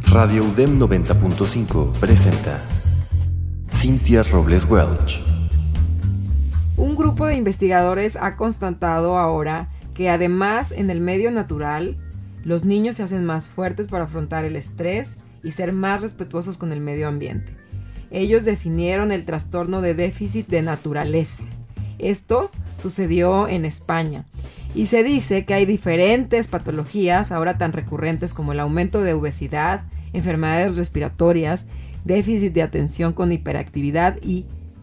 Radio UDEM 90.5 presenta Cynthia Robles Welch. Un grupo de investigadores ha constatado ahora que además en el medio natural, los niños se hacen más fuertes para afrontar el estrés y ser más respetuosos con el medio ambiente. Ellos definieron el trastorno de déficit de naturaleza. Esto sucedió en España y se dice que hay diferentes patologías ahora tan recurrentes como el aumento de obesidad, enfermedades respiratorias, déficit de atención con hiperactividad y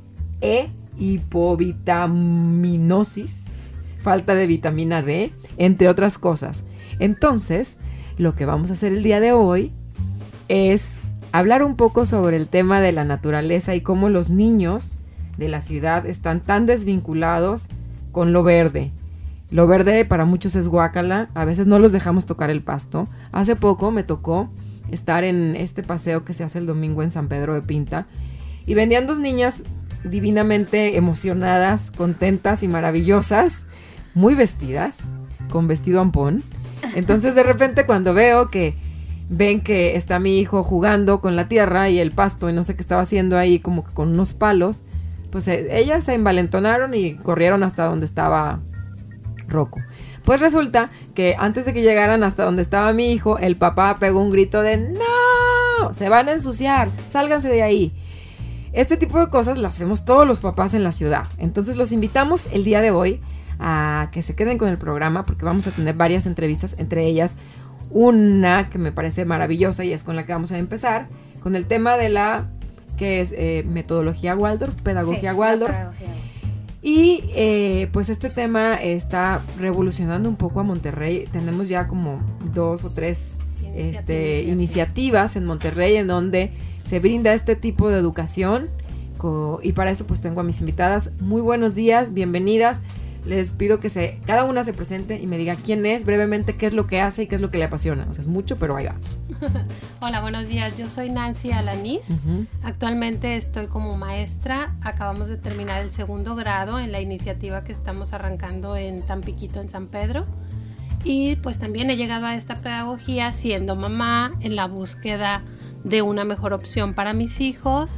hipovitaminosis, falta de vitamina D, entre otras cosas. Entonces, lo que vamos a hacer el día de hoy es hablar un poco sobre el tema de la naturaleza y cómo los niños de la ciudad están tan desvinculados con lo verde. Lo verde para muchos es guácala, a veces no los dejamos tocar el pasto. Hace poco me tocó estar en este paseo que se hace el domingo en San Pedro de Pinta y vendían dos niñas divinamente emocionadas, contentas y maravillosas, muy vestidas, con vestido ampón. Entonces de repente cuando ven que está mi hijo jugando con la tierra y el pasto y no sé qué estaba haciendo ahí como que con unos palos, pues ellas se envalentonaron y corrieron hasta donde estaba Rocco. Pues resulta que antes de que llegaran hasta donde estaba mi hijo, el papá pegó un grito de ¡no! ¡Se van a ensuciar! ¡Sálganse de ahí! Este tipo de cosas las hacemos todos los papás en la ciudad. Entonces los invitamos el día de hoy a que se queden con el programa porque vamos a tener varias entrevistas, entre ellas una que me parece maravillosa y es con la que vamos a empezar, con el tema de la que es metodología Waldorf, pedagogía Waldorf. Y pues este tema está revolucionando un poco a Monterrey. Tenemos ya como 2 o 3 iniciativas en Monterrey en donde se brinda este tipo de educación. Y para eso pues tengo a mis invitadas. Muy buenos días, bienvenidas. Les pido que cada una se presente y me diga quién es, brevemente qué es lo que hace y qué es lo que le apasiona. O sea, es mucho, pero ahí va. Hola, buenos días. Yo soy Nancy Alanís. Actualmente estoy como maestra. Acabamos de terminar el 2º grado en la iniciativa que estamos arrancando en Tampiquito, en San Pedro. Y pues también he llegado a esta pedagogía siendo mamá en la búsqueda de una mejor opción para mis hijos.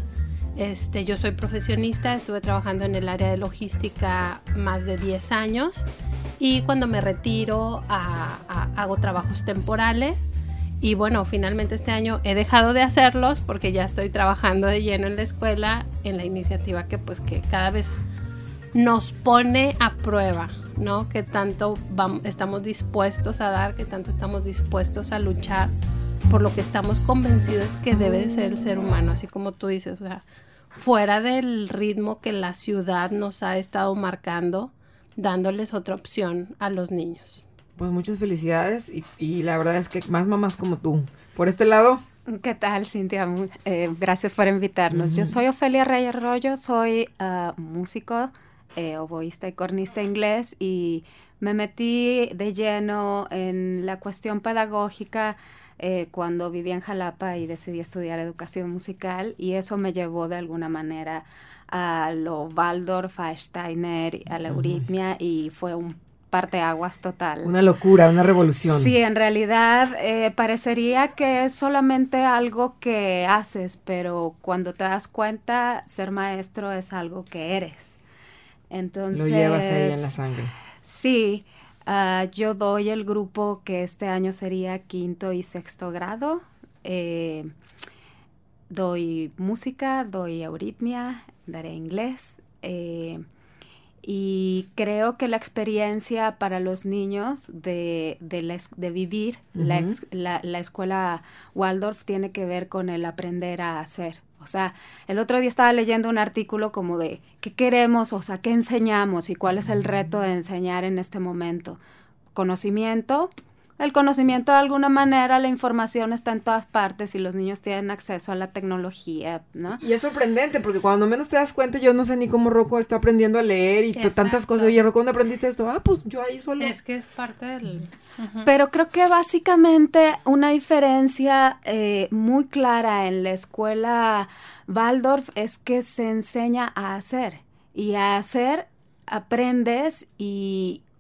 Yo soy profesionista, estuve trabajando en el área de logística más de 10 años y cuando me retiro hago trabajos temporales y bueno, finalmente este año he dejado de hacerlos porque ya estoy trabajando de lleno en la escuela, en la iniciativa que cada vez nos pone a prueba, ¿no? Que tanto estamos dispuestos a dar, que tanto estamos dispuestos a luchar por lo que estamos convencidos que debe de ser el ser humano, así como tú dices, o sea, fuera del ritmo que la ciudad nos ha estado marcando, dándoles otra opción a los niños. Pues muchas felicidades y la verdad es que más mamás como tú. Por este lado. ¿Qué tal, Cynthia? Gracias por invitarnos. Yo soy Ofelia Reyes Arroyo, soy músico, oboísta y cornista inglés y me metí de lleno en la cuestión pedagógica cuando vivía en Jalapa y decidí estudiar educación musical y eso me llevó de alguna manera a lo Waldorf, a Steiner, a la Euritmia y fue un parteaguas total. Una locura, una revolución. Sí, en realidad parecería que es solamente algo que haces, pero cuando te das cuenta, ser maestro es algo que eres. Entonces, lo llevas ahí en la sangre. Sí. Yo doy el grupo que este año sería 5º y 6º grado. Doy música, doy euritmia, daré inglés. Y creo que la experiencia para los niños de vivir la escuela Waldorf tiene que ver con el aprender a hacer. O sea, el otro día estaba leyendo un artículo como de qué queremos, o sea, qué enseñamos y cuál es el reto de enseñar en este momento. Conocimiento. El conocimiento de alguna manera, la información está en todas partes y los niños tienen acceso a la tecnología, ¿no? Y es sorprendente porque cuando menos te das cuenta, yo no sé ni cómo Rocco está aprendiendo a leer y tantas cosas. Oye, Rocco, ¿dónde aprendiste esto? Pues yo ahí solo. Es que es parte del... Pero creo que básicamente una diferencia muy clara en la escuela Waldorf es que se enseña a hacer. Y a hacer aprendes y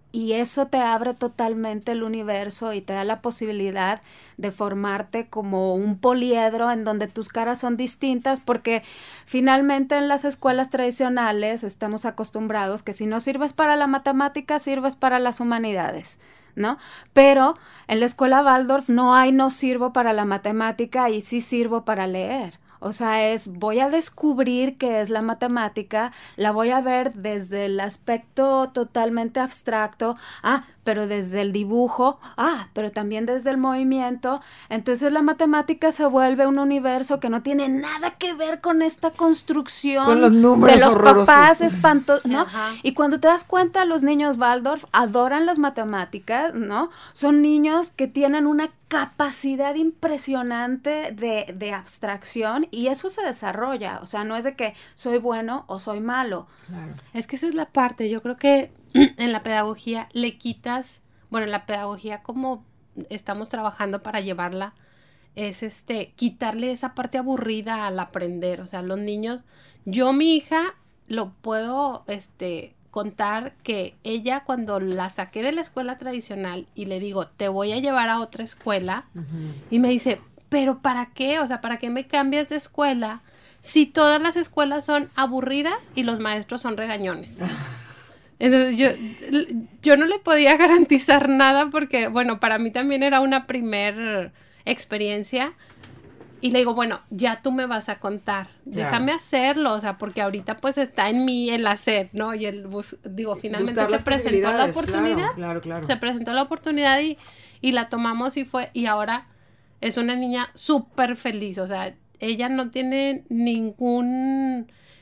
Y eso te abre totalmente el universo y te da la posibilidad de formarte como un poliedro en donde tus caras son distintas, porque finalmente en las escuelas tradicionales estamos acostumbrados que si no sirves para la matemática, sirves para las humanidades, ¿no? Pero en la escuela Waldorf no sirvo para la matemática y sí sirvo para leer. O sea, voy a descubrir qué es la matemática, la voy a ver desde el aspecto totalmente abstracto, pero desde el dibujo, pero también desde el movimiento. Entonces la matemática se vuelve un universo que no tiene nada que ver con esta construcción con los números de los horrorosos. papás espantosos, ¿no? Ajá. Y cuando te das cuenta, los niños Waldorf adoran las matemáticas, ¿no? Son niños que tienen una capacidad impresionante de abstracción y eso se desarrolla. O sea, no es de que soy bueno o soy malo. Claro. Es que esa es la parte, yo creo que en la pedagogía le quitas, bueno, en la pedagogía como estamos trabajando para llevarla, es quitarle esa parte aburrida al aprender. O sea, los niños, mi hija lo puedo contar que ella cuando la saqué de la escuela tradicional y le digo, te voy a llevar a otra escuela, y me dice, ¿pero para qué? O sea, ¿para qué me cambias de escuela si todas las escuelas son aburridas y los maestros son regañones? Entonces yo no le podía garantizar nada porque, bueno, para mí también era una primer experiencia. Y le digo, bueno, ya tú me vas a contar, déjame hacerlo, o sea, porque ahorita pues está en mí el hacer, ¿no? Y finalmente se presentó la oportunidad, claro. se presentó la oportunidad y la tomamos y ahora es una niña súper feliz, o sea, ella no tiene ninguna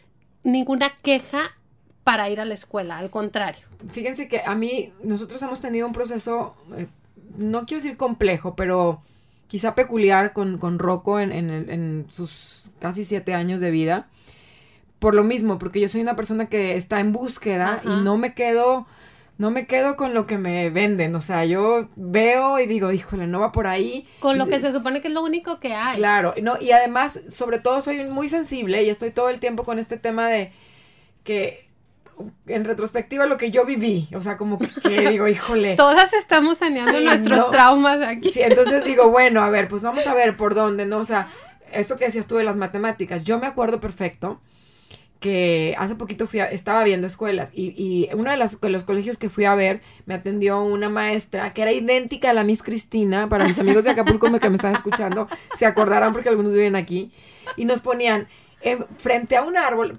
queja para ir a la escuela, al contrario. Fíjense que nosotros hemos tenido un proceso, no quiero decir complejo, pero quizá peculiar con Rocco en sus casi 7 años de vida. Por lo mismo, porque yo soy una persona que está en búsqueda. Ajá. Y no me quedo con lo que me venden. O sea, yo veo y digo, híjole, no va por ahí. Con lo que se supone que es lo único que hay. Claro, no, y además, sobre todo, soy muy sensible y estoy todo el tiempo con este tema de que en retrospectiva lo que yo viví, o sea, como que digo, híjole. Todas estamos saneando nuestros traumas aquí. Sí, entonces digo, bueno, a ver, pues vamos a ver por dónde, ¿no? O sea, esto que decías tú de las matemáticas, yo me acuerdo perfecto que hace poquito estaba viendo escuelas y uno de los colegios que fui a ver me atendió una maestra que era idéntica a la Miss Cristina, para mis amigos de Acapulco que me están escuchando, se acordarán porque algunos viven aquí, y nos ponían frente a un árbol,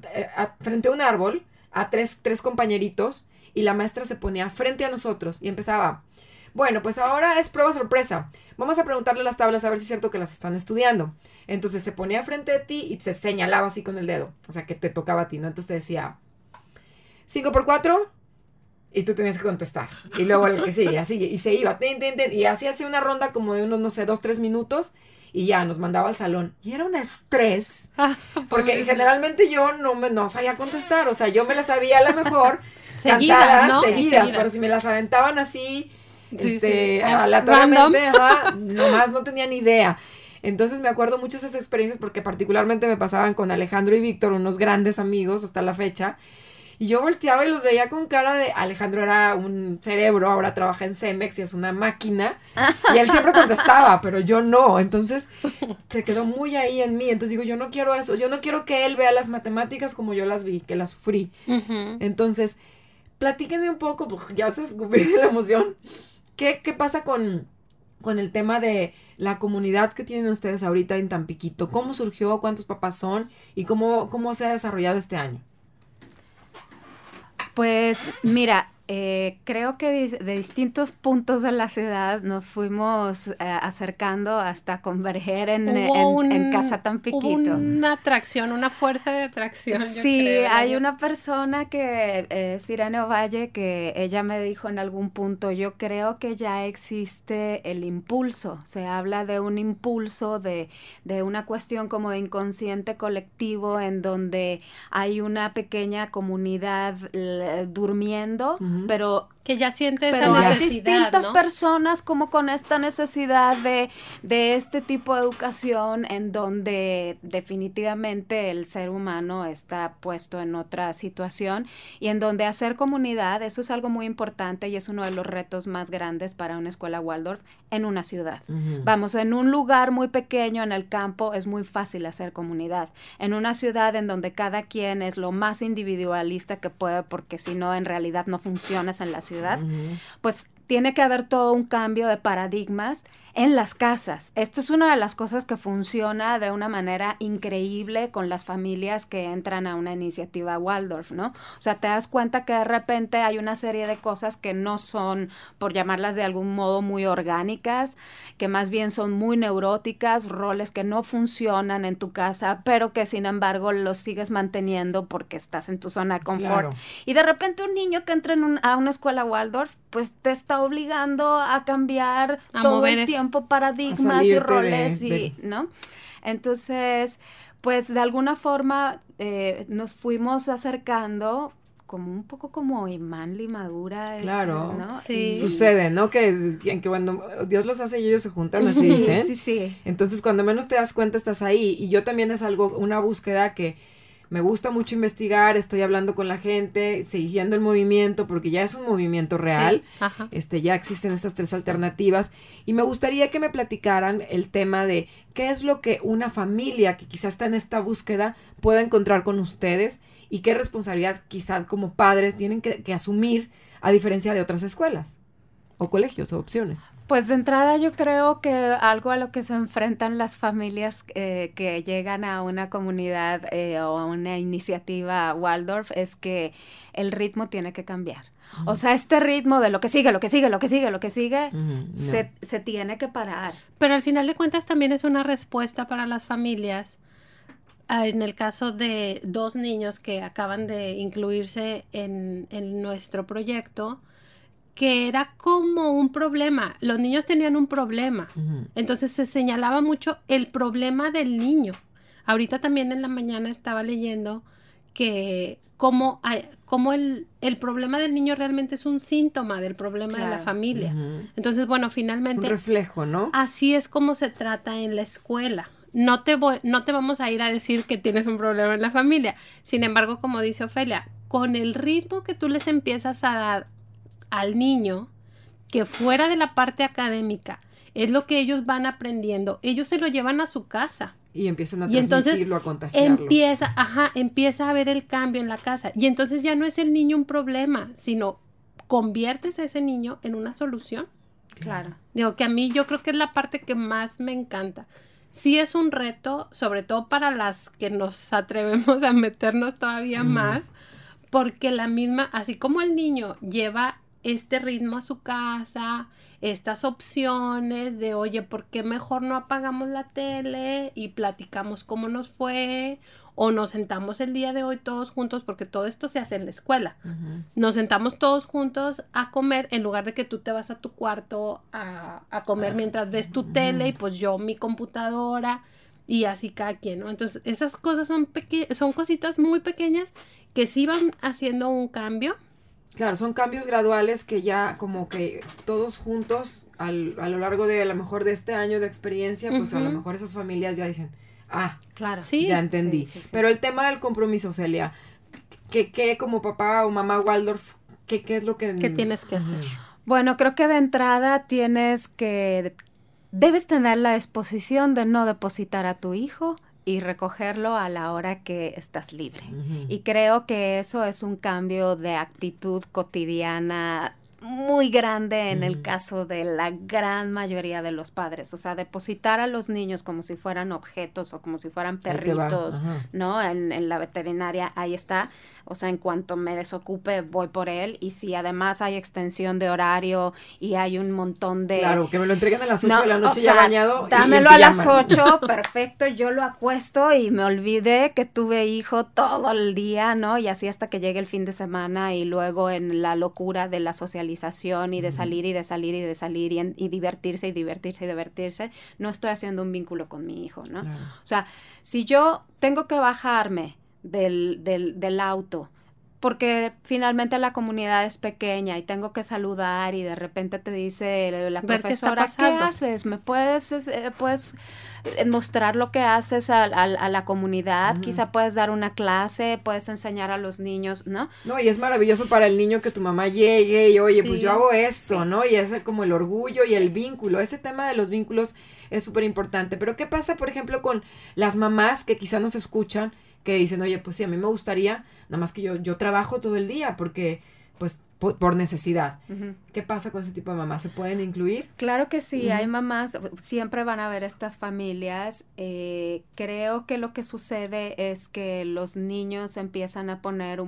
a tres compañeritos, y la maestra se ponía frente a nosotros y empezaba, bueno, pues ahora es prueba sorpresa, vamos a preguntarle las tablas a ver si es cierto que las están estudiando. Entonces se ponía frente de ti y te señalaba así con el dedo, o sea que te tocaba a ti, ¿no? Entonces te decía 5 por 4 y tú tenías que contestar, y luego el que sigue, así, y se iba, y así hacía una ronda como de unos, no sé, 2-3 minutos, y ya nos mandaba al salón. Y era un estrés, porque generalmente yo no sabía contestar, o sea, yo me las sabía a lo mejor cantadas, ¿no? seguidas, pero si me las aventaban así, aleatoriamente, nomás no tenía ni idea. Entonces me acuerdo mucho de esas experiencias porque particularmente me pasaban con Alejandro y Víctor, unos grandes amigos hasta la fecha. Y yo volteaba y los veía con cara de... Alejandro era un cerebro, ahora trabaja en Cemex y es una máquina. Y él siempre contestaba, pero yo no. Entonces se quedó muy ahí en mí. Entonces digo, yo no quiero eso. Yo no quiero que él vea las matemáticas como yo las vi, que las sufrí. Uh-huh. Entonces, platíquenme un poco, porque ya se escupí de la emoción. ¿Qué pasa con el tema de la comunidad que tienen ustedes ahorita en Tampiquito? ¿Cómo surgió? ¿Cuántos papás son? ¿Y cómo se ha desarrollado este año? Pues mira, creo que de distintos puntos de la ciudad nos fuimos acercando hasta converger en Casa Tampiquito. Hubo una atracción, una fuerza de atracción. Sí, yo creo, hay una persona que es Irene Ovalle, que ella me dijo en algún punto, yo creo que ya existe el impulso. Se habla de un impulso, de una cuestión como de inconsciente colectivo en donde hay una pequeña comunidad durmiendo, uh-huh. pero Que ya siente esa pero hay necesidad, distintas ¿no? personas como con esta necesidad de este tipo de educación en donde definitivamente el ser humano está puesto en otra situación y en donde hacer comunidad, eso es algo muy importante y es uno de los retos más grandes para una escuela Waldorf en una ciudad. Vamos, en un lugar muy pequeño en el campo es muy fácil hacer comunidad. En una ciudad en donde cada quien es lo más individualista que puede, porque si no en realidad no funcionas en la ciudad, pues tiene que haber todo un cambio de paradigmas en las casas. Esto es una de las cosas que funciona de una manera increíble con las familias que entran a una iniciativa Waldorf, ¿no? O sea, te das cuenta que de repente hay una serie de cosas que no son, por llamarlas de algún modo, muy orgánicas, que más bien son muy neuróticas, roles que no funcionan en tu casa, pero que sin embargo los sigues manteniendo porque estás en tu zona de confort. Claro. Y de repente un niño que entra a una escuela Waldorf, pues te está obligando a cambiar A todo mover el eso. tiempo A paradigmas y salirte roles, de- ¿no? Entonces, pues de alguna forma nos fuimos acercando como un poco como imán, limadura, Claro. ¿no? Sí. Sucede, ¿no? Que cuando Dios los hace y ellos se juntan, así dicen. Sí. Entonces, cuando menos te das cuenta, estás ahí. Y yo también es algo, una búsqueda que me gusta mucho investigar, estoy hablando con la gente, siguiendo el movimiento, porque ya es un movimiento real. Sí, ajá. Ya existen estas 3 alternativas. Y me gustaría que me platicaran el tema de qué es lo que una familia que quizás está en esta búsqueda pueda encontrar con ustedes y qué responsabilidad quizás como padres tienen que asumir a diferencia de otras escuelas o colegios o opciones. Pues de entrada yo creo que algo a lo que se enfrentan las familias que llegan a una comunidad o a una iniciativa Waldorf es que el ritmo tiene que cambiar. O sea, este ritmo de lo que sigue, No. se tiene que parar. Pero al final de cuentas también es una respuesta para las familias. En el caso de 2 niños que acaban de incluirse en nuestro proyecto, que era como un problema. Los niños tenían un problema. Entonces se señalaba mucho el problema del niño. Ahorita también en la mañana estaba leyendo que como el problema del niño realmente es un síntoma del problema de la Claro. familia. Entonces, bueno, Es un finalmente reflejo, ¿no? así es como se trata en la escuela. No te vamos a ir a decir que tienes un problema en la familia. Sin embargo, como dice Ofelia, con el ritmo que tú les empiezas a dar al niño, que fuera de la parte académica, es lo que ellos van aprendiendo. Ellos se lo llevan a su casa. Y empiezan a Y entonces transmitirlo, a contagiarlo. empieza a ver el cambio en la casa. Y entonces ya no es el niño un problema, sino conviertes a ese niño en una solución. Claro. Digo que a mí yo creo que es la parte que más me encanta. Sí es un reto, sobre todo para las que nos atrevemos a meternos todavía más, porque así como el niño lleva este ritmo a su casa, estas opciones de, oye, ¿por qué mejor no apagamos la tele y platicamos cómo nos fue? O nos sentamos el día de hoy todos juntos, porque todo esto se hace en la escuela. Nos sentamos todos juntos a comer en lugar de que tú te vas a tu cuarto a comer mientras ves tu tele y pues yo mi computadora y así cada quien, ¿no? Entonces esas cosas son cositas muy pequeñas que sí van haciendo un cambio. Claro, son cambios graduales que ya como que todos juntos a lo largo de a lo mejor de este año de experiencia, pues a lo mejor esas familias ya dicen, Claro. Sí. ya entendí. Sí. Pero el tema del compromiso, Ofelia, ¿qué como papá o mamá Waldorf, qué es lo que... ¿Qué tienes que hacer? Bueno, creo que de entrada debes tener la disposición de no depositar a tu hijo y recogerlo a la hora que estás libre. Y creo que eso es un cambio de actitud cotidiana muy grande en el caso de la gran mayoría de los padres. O sea, depositar a los niños como si fueran objetos o como si fueran Ahí te va. perritos, Ajá. ¿no? En la veterinaria, ahí está. O sea, en cuanto me desocupe, voy por él. Y si además hay extensión de horario y hay un montón de... Claro, que me lo entreguen a las 8 No, de la noche o ya sea, bañado. y en dámelo a las pijama. 8, perfecto, yo lo acuesto y me olvidé que tuve hijo todo el día, ¿no? Y así hasta que llegue el fin de semana y luego en la locura de la socialización y de salir y de salir y de salir y divertirse y divertirse y divertirse, no estoy haciendo un vínculo con mi hijo, ¿no? Claro. O sea, si yo tengo que bajarme del auto porque finalmente la comunidad es pequeña y tengo que saludar y de repente te dice la profesora, ¿qué haces? ¿Me puedes mostrar lo que haces a la comunidad? Quizá puedes dar una clase, puedes enseñar a los niños, ¿no? No, y es maravilloso para el niño que tu mamá llegue y, oye, pues yo hago esto, ¿no? Y es como el orgullo y el vínculo. Ese tema de los vínculos es súper importante. Pero ¿qué pasa, por ejemplo, con las mamás que quizá nos escuchan, que dicen, oye, pues sí, a mí me gustaría, nada más que yo trabajo todo el día porque, pues, por necesidad. ¿Qué pasa con ese tipo de mamás? ¿Se pueden incluir? Claro que sí, hay mamás, siempre van a haber estas familias. Creo que lo que sucede es que los niños empiezan a poner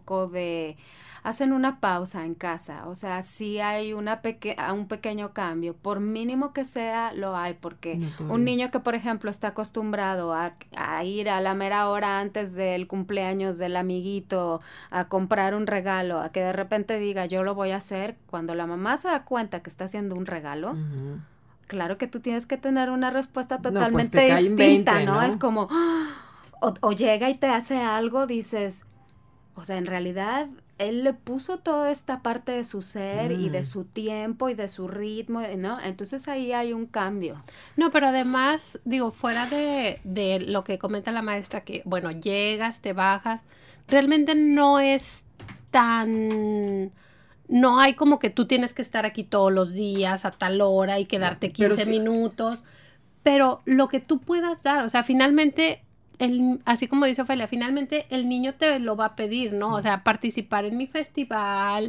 hacen una pausa en casa, o sea, sí hay un pequeño cambio, por mínimo que sea, lo hay, porque un niño que, por ejemplo, está acostumbrado a ir a la mera hora antes del cumpleaños del amiguito a comprar un regalo, a que de repente diga, yo lo voy a hacer, cuando la mamá se da cuenta que está haciendo un regalo, claro que tú tienes que tener una respuesta totalmente distinta, 20, ¿no? Es como, o llega y te hace algo, dices, o sea, en realidad él le puso toda esta parte de su ser y de su tiempo y de su ritmo, ¿no? Entonces ahí hay un cambio. No, pero además, digo, fuera de lo que comenta la maestra, que, bueno, llegas, te bajas, realmente no es tan... No hay como que tú tienes que estar aquí todos los días a tal hora y quedarte 15 minutos, pero lo que tú puedas dar, o sea, finalmente... así como dice Ofelia, finalmente el niño te lo va a pedir, ¿no? Sí. O sea, participar en mi festival,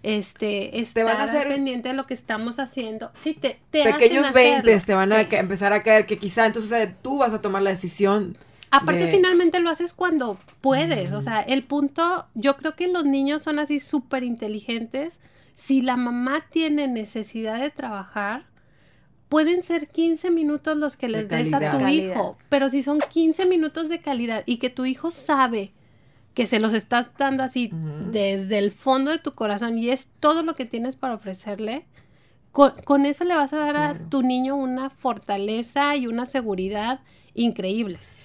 estar pendiente de lo que estamos haciendo. Sí, te pequeños 20 te van a empezar a caer, que quizá entonces tú vas a tomar la decisión. Aparte, finalmente lo haces cuando puedes. O sea, el punto, yo creo que los niños son así súper inteligentes. Si la mamá tiene necesidad de trabajar, pueden ser 15 minutos los que les des a tu hijo, pero si son 15 minutos de calidad y que tu hijo sabe que se los estás dando así desde el fondo de tu corazón y es todo lo que tienes para ofrecerle, con eso le vas a dar a tu niño una fortaleza y una seguridad increíbles.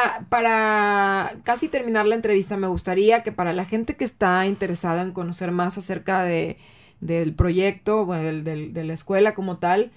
Para casi terminar la entrevista, me gustaría que para la gente que está interesada en conocer más acerca del proyecto, bueno, de la escuela como tal,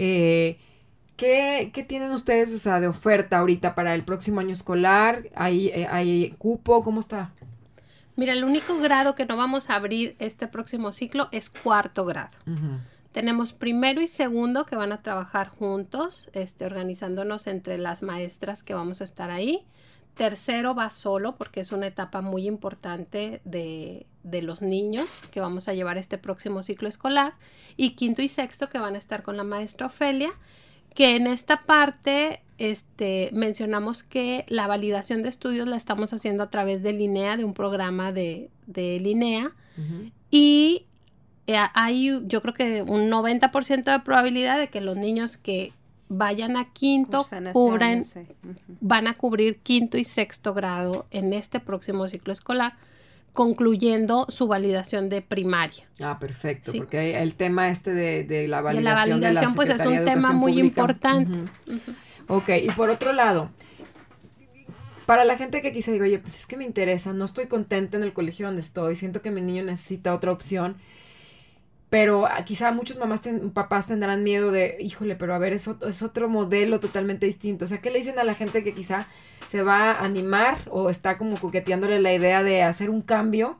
¿qué tienen ustedes, o sea, de oferta ahorita para el próximo año escolar? ¿Hay cupo? ¿Cómo está? Mira, el único grado que no vamos a abrir este próximo ciclo es 4º grado. Tenemos 1º y 2º que van a trabajar juntos, organizándonos entre las maestras que vamos a estar ahí. 3º va solo porque es una etapa muy importante de los niños que vamos a llevar este próximo ciclo escolar. Y 5º y 6º que van a estar con la maestra Ofelia, que en esta parte mencionamos que la validación de estudios la estamos haciendo a través de Linea, de un programa de Linea. Y hay, yo creo que un 90% de probabilidad de que los niños que vayan a 5º, van a cubrir 5º y 6º grado en este próximo ciclo escolar, concluyendo su validación de primaria. Ah, perfecto, sí. Porque el tema de la validación de la pues es un tema muy importante. Ok, y por otro lado, para la gente que quizá diga, oye, pues es que me interesa, no estoy contenta en el colegio donde estoy, siento que mi niño necesita otra opción, pero quizá muchos papás tendrán miedo de, híjole, pero a ver, es otro modelo totalmente distinto. O sea, ¿qué le dicen a la gente que quizá se va a animar o está como coqueteándole la idea de hacer un cambio?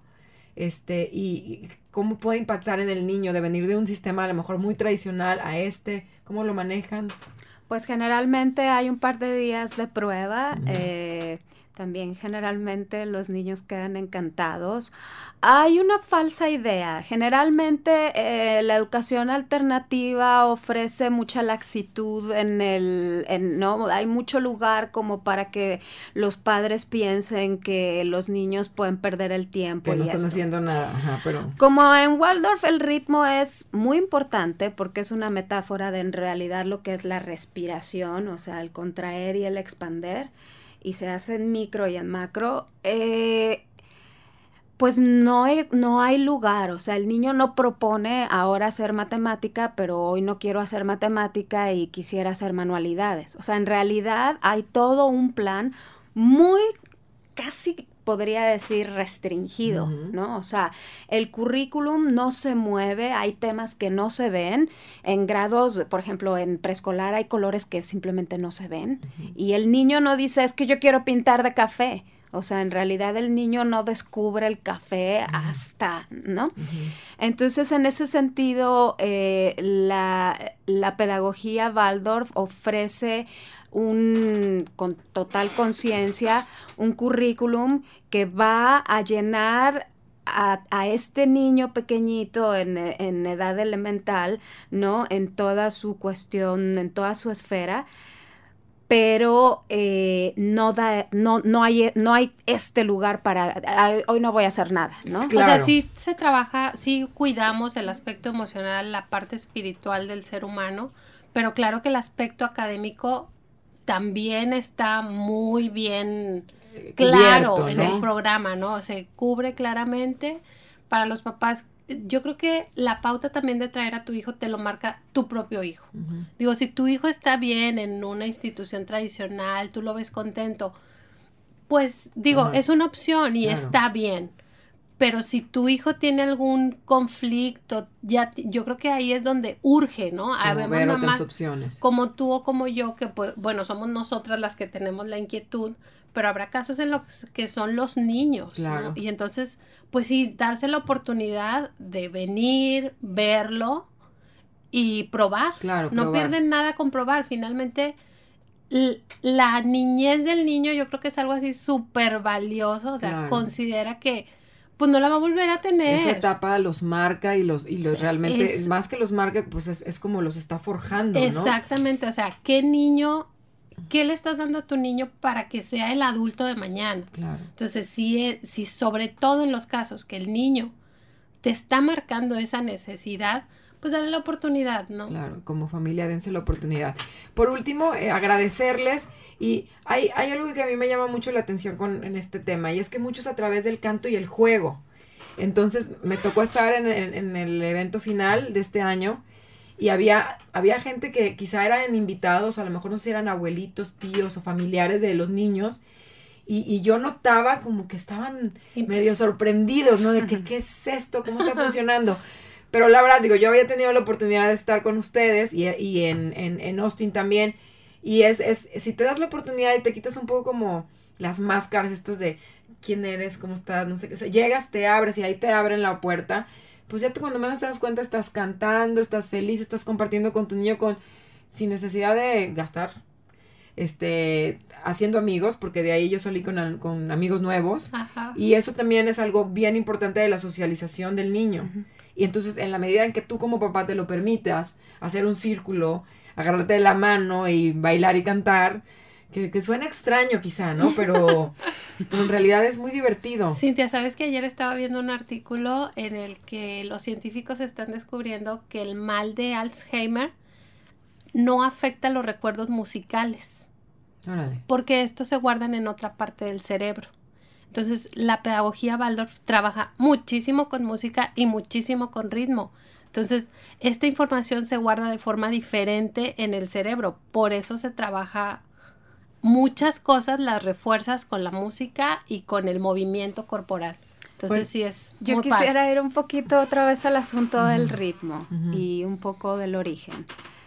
Y cómo puede impactar en el niño de venir de un sistema a lo mejor muy tradicional a ¿cómo lo manejan? Pues generalmente hay un par de días de prueba. También generalmente los niños quedan encantados. Hay una falsa idea. Generalmente la educación alternativa ofrece mucha laxitud ¿no? Hay mucho lugar como para que los padres piensen que los niños pueden perder el tiempo. Que no están haciendo nada. Pero... Como en Waldorf el ritmo es muy importante porque es una metáfora de en realidad lo que es la respiración, o sea, el contraer y el expander. Y se hace en micro y en macro, pues no hay lugar. O sea, el niño no propone ahora hacer matemática, pero hoy no quiero hacer matemática y quisiera hacer manualidades. O sea, en realidad hay todo un plan muy casi podría decir restringido, ¿no? O sea, el currículum no se mueve, hay temas que no se ven. En grados, por ejemplo, en preescolar hay colores que simplemente no se ven. Y el niño no dice, es que yo quiero pintar de café. O sea, en realidad el niño no descubre el café hasta, ¿no? Entonces, en ese sentido, la pedagogía Waldorf ofrece con total conciencia, un currículum que va a llenar a este niño pequeñito en edad elemental, ¿no? En toda su cuestión, en toda su esfera, pero no hay este lugar para, hoy no voy a hacer nada, ¿no? Claro. O sea, sí se trabaja, sí cuidamos el aspecto emocional, la parte espiritual del ser humano, pero claro que el aspecto académico también está muy bien claro, ¿no?, en el programa, ¿no? Se cubre claramente para los papás. Yo creo que la pauta también de traer a tu hijo te lo marca tu propio hijo. Digo, si tu hijo está bien en una institución tradicional, tú lo ves contento, pues digo, es una opción y está bien. Pero si tu hijo tiene algún conflicto, yo creo que ahí es donde urge, ¿no? Como ver otras opciones. Como tú o como yo, que pues, bueno, somos nosotras las que tenemos la inquietud, pero habrá casos en los que son los niños, claro, ¿no? Y entonces, pues sí, darse la oportunidad de venir, verlo y probar. Claro, no pierden nada con probar. Finalmente, la niñez del niño yo creo que es algo así súper valioso. O sea, considera que pues no la va a volver a tener. Esa etapa los marca y los realmente, más que los marca, pues es como los está forjando, ¿no? Exactamente, o sea, ¿qué le estás dando a tu niño para que sea el adulto de mañana? Claro. Entonces, si sobre todo en los casos que el niño te está marcando esa necesidad, pues dale la oportunidad, ¿no? Claro, como familia dense la oportunidad. Por último, agradecerles, y hay algo que a mí me llama mucho la atención en este tema, y es que muchos a través del canto y el juego. Entonces, me tocó estar en el evento final de este año, y había gente que quizá eran invitados, a lo mejor no sé si eran abuelitos, tíos o familiares de los niños, y yo notaba como que estaban medio sorprendidos, ¿no? De que, ¿qué es esto? ¿Cómo está funcionando? Pero la verdad, digo, yo había tenido la oportunidad de estar con ustedes y en Austin también, y si te das la oportunidad y te quitas un poco como las máscaras estas de quién eres, cómo estás, no sé qué, o sea, llegas, te abres y ahí te abren la puerta, pues ya cuando menos te das cuenta estás cantando, estás feliz, estás compartiendo con tu niño sin necesidad de gastar, haciendo amigos, porque de ahí yo salí con amigos nuevos. Ajá. Y eso también es algo bien importante de la socialización del niño. Y entonces, en la medida en que tú como papá te lo permitas, hacer un círculo, agarrarte de la mano y bailar y cantar, que suena extraño quizá, ¿no? Pero en realidad es muy divertido. Cintia, ¿sabes que ayer estaba viendo un artículo en el que los científicos están descubriendo que el mal de Alzheimer no afecta los recuerdos musicales? Órale. Porque estos se guardan en otra parte del cerebro. Entonces, la pedagogía Waldorf trabaja muchísimo con música y muchísimo con ritmo. Entonces, esta información se guarda de forma diferente en el cerebro. Por eso se trabaja muchas cosas, las refuerzas con la música y con el movimiento corporal. Entonces, pues, sí es yo muy quisiera padre. ir un poquito otra vez al asunto del ritmo y un poco del origen.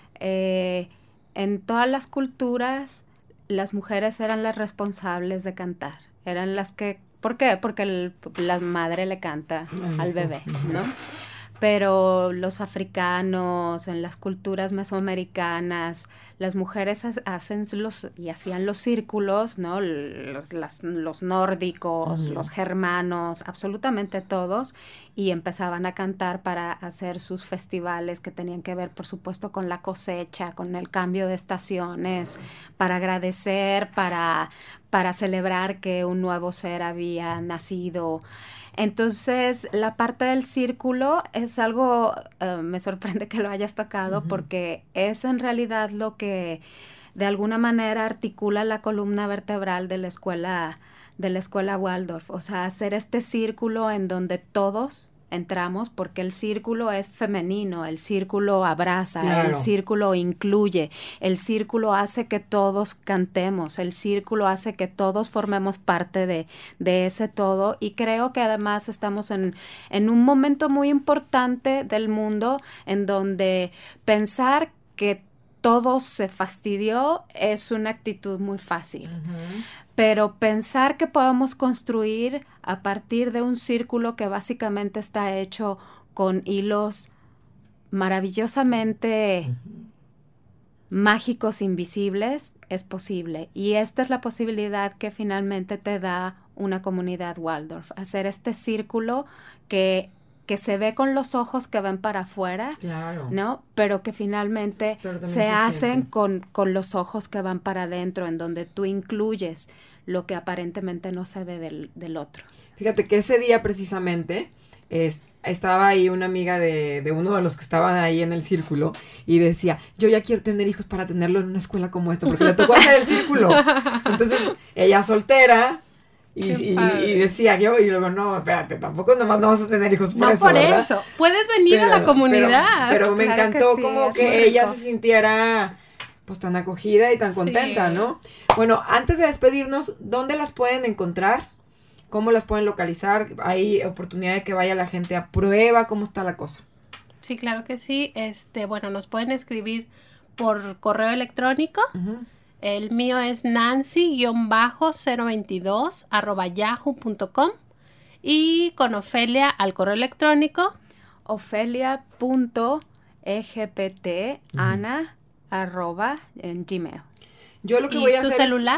En todas las culturas, las mujeres eran las responsables de cantar. Eran las que... ¿Por qué? Porque la madre le canta al bebé, ¿no? Pero los africanos, en las culturas mesoamericanas, las mujeres hacían los círculos, ¿no? Los nórdicos, los germanos, absolutamente todos, y empezaban a cantar para hacer sus festivales que tenían que ver, por supuesto, con la cosecha, con el cambio de estaciones, para agradecer, para celebrar que un nuevo ser había nacido. Entonces, la parte del círculo es algo, me sorprende que lo hayas tocado, porque es en realidad lo que de alguna manera articula la columna vertebral de la escuela Waldorf. O sea, hacer este círculo en donde todos, entramos, porque el círculo es femenino, el círculo abraza, claro. El círculo incluye, el círculo hace que todos cantemos, el círculo hace que todos formemos parte de ese todo, y creo que además estamos en un momento muy importante del mundo en donde pensar que todo se fastidió es una actitud muy fácil. Uh-huh. Pero pensar que podemos construir a partir de un círculo que básicamente está hecho con hilos maravillosamente mágicos, invisibles, es posible. Y esta es la posibilidad que finalmente te da una comunidad Waldorf. Hacer este círculo que se ve con los ojos que ven para afuera, claro. ¿no? Pero que finalmente se hacen con los ojos que van para adentro, en donde tú incluyes lo que aparentemente no se ve del otro. Fíjate que ese día precisamente estaba ahí una amiga de uno de los que estaban ahí en el círculo y decía, yo ya quiero tener hijos para tenerlo en una escuela como esta, porque le tocó hacer el círculo. Entonces, ella soltera... Y decía yo, y luego, no, espérate, tampoco nomás no vas a tener hijos por eso, ¿verdad? Eso, puedes venir a la comunidad. Pero me encantó que sí, como que ella se sintiera, pues, tan acogida y tan contenta, ¿no? Bueno, antes de despedirnos, ¿dónde las pueden encontrar? ¿Cómo las pueden localizar? ¿Hay oportunidad de que vaya la gente a prueba? ¿Cómo está la cosa? Sí, claro que sí. Bueno, nos pueden escribir por correo electrónico. Uh-huh. El mío es nancy-022@yahoo.com y con Ofelia al correo electrónico ofelia.egptana@gmail. Yo lo que voy a hacer ¿Tu celular?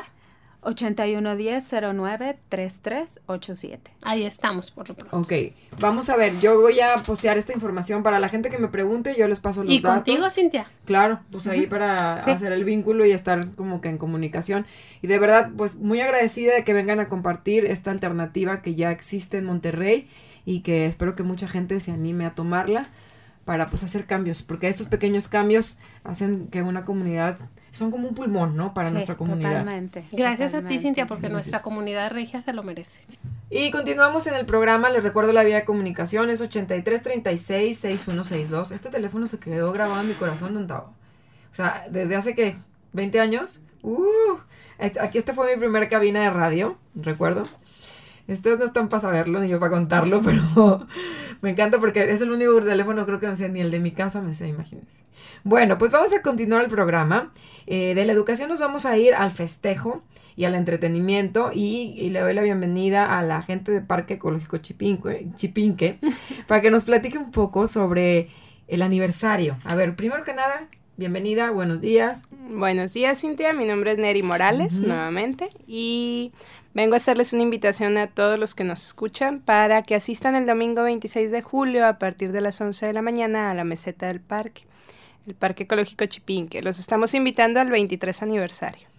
8110-09-3387. Ahí estamos, por lo pronto. Ok, vamos a ver, yo voy a postear esta información para la gente que me pregunte, yo les paso los datos. ¿Y contigo, Cintia? Claro, pues ahí para hacer el vínculo y estar como que en comunicación. Y de verdad, pues muy agradecida de que vengan a compartir esta alternativa que ya existe en Monterrey y que espero que mucha gente se anime a tomarla para pues hacer cambios, porque estos pequeños cambios hacen que una comunidad... son como un pulmón, ¿no? Para nuestra comunidad. Totalmente. Gracias a ti, Cintia, porque nuestra comunidad regia se lo merece. Y continuamos en el programa. Les recuerdo la vía de comunicación. Es 8336-6162. Este teléfono se quedó grabado en mi corazón, Don Tavo. O sea, desde hace, ¿qué? ¿20 años? Aquí esta fue mi primera cabina de radio, recuerdo. Ustedes no están para saberlo, ni yo para contarlo, pero me encanta porque es el único teléfono, creo que no sé, ni el de mi casa me sé, imagínense. Bueno, pues vamos a continuar el programa. De la educación nos vamos a ir al festejo y al entretenimiento y le doy la bienvenida a la gente del Parque Ecológico Chipinque para que nos platique un poco sobre el aniversario. A ver, primero que nada, bienvenida, buenos días. Buenos días, Cintia, mi nombre es Neri Morales, nuevamente, y vengo a hacerles una invitación a todos los que nos escuchan para que asistan el domingo 26 de julio a partir de las 11 de la mañana a la meseta del parque, el Parque Ecológico Chipinque. Los estamos invitando al 23 aniversario.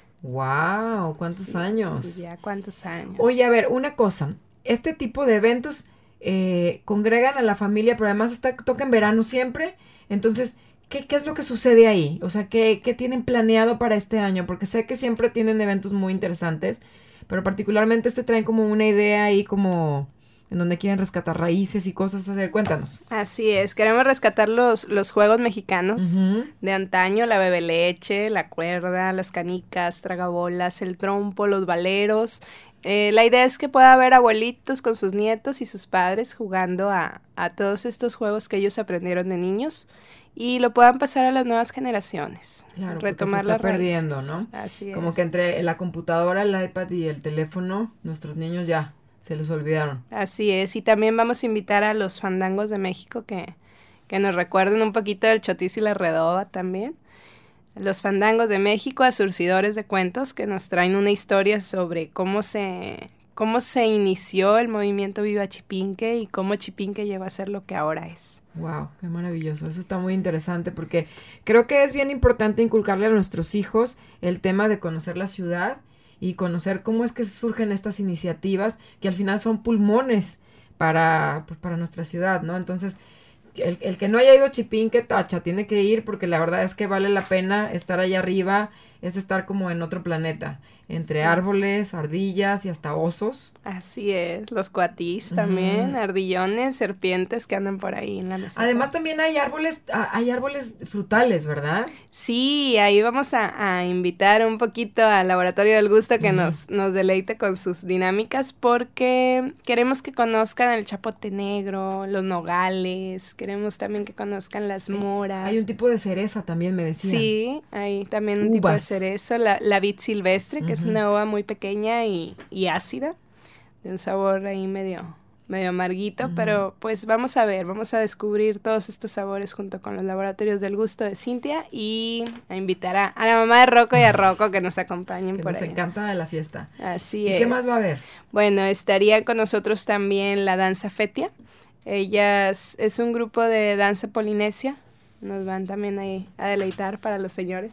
¡Wow! ¿Cuántos años? Ya, ¿cuántos años? Oye, a ver, una cosa, este tipo de eventos congregan a la familia, pero además toca en verano siempre, entonces... ¿Qué es lo que sucede ahí? O sea, ¿qué tienen planeado para este año? Porque sé que siempre tienen eventos muy interesantes, pero particularmente traen como una idea ahí como en donde quieren rescatar raíces y cosas. A ver, cuéntanos. Así es, queremos rescatar los juegos mexicanos de antaño, la bebeleche, la cuerda, las canicas, tragabolas, el trompo, los valeros. La idea es que pueda haber abuelitos con sus nietos y sus padres jugando a todos estos juegos que ellos aprendieron de niños y lo puedan pasar a las nuevas generaciones. Claro, retomar porque se está perdiendo, ¿no? Así es. Como que entre la computadora, el iPad y el teléfono, nuestros niños ya se les olvidaron. Así es, y también vamos a invitar a los fandangos de México que nos recuerden un poquito del Chotis y la Redoba también. Los fandangos de México, a surcidores de cuentos que nos traen una historia sobre cómo se inició el movimiento Viva Chipinque y cómo Chipinque llegó a ser lo que ahora es. Wow, qué maravilloso. Eso está muy interesante porque creo que es bien importante inculcarle a nuestros hijos el tema de conocer la ciudad y conocer cómo es que surgen estas iniciativas que al final son pulmones para nuestra ciudad, ¿no? Entonces, el que no haya ido a Chipinque, tacha, tiene que ir porque la verdad es que vale la pena estar allá arriba, es estar como en otro planeta, entre árboles, ardillas y hasta osos. Así es, los cuatís también, ardillones, serpientes que andan por ahí en la meseta. Además también hay árboles frutales, ¿verdad? Sí, ahí vamos a invitar un poquito al Laboratorio del Gusto que nos deleite con sus dinámicas, porque queremos que conozcan el chapote negro, los nogales, queremos también que conozcan las moras. Hay un tipo de cereza también, me decían. Sí, hay también un tipo de cerezo, la vid silvestre, que es una uva muy pequeña y ácida, de un sabor ahí medio amarguito, pero pues vamos a descubrir todos estos sabores junto con los Laboratorios del Gusto de Cintia, y a invitar a la mamá de Rocco y a Rocco que nos acompañen por ahí. Nos encanta de la fiesta. Así es. ¿Y qué más va a haber? Bueno, estaría con nosotros también la danza fetia. Ellas es un grupo de danza polinesia. Nos van también ahí a deleitar para los señores.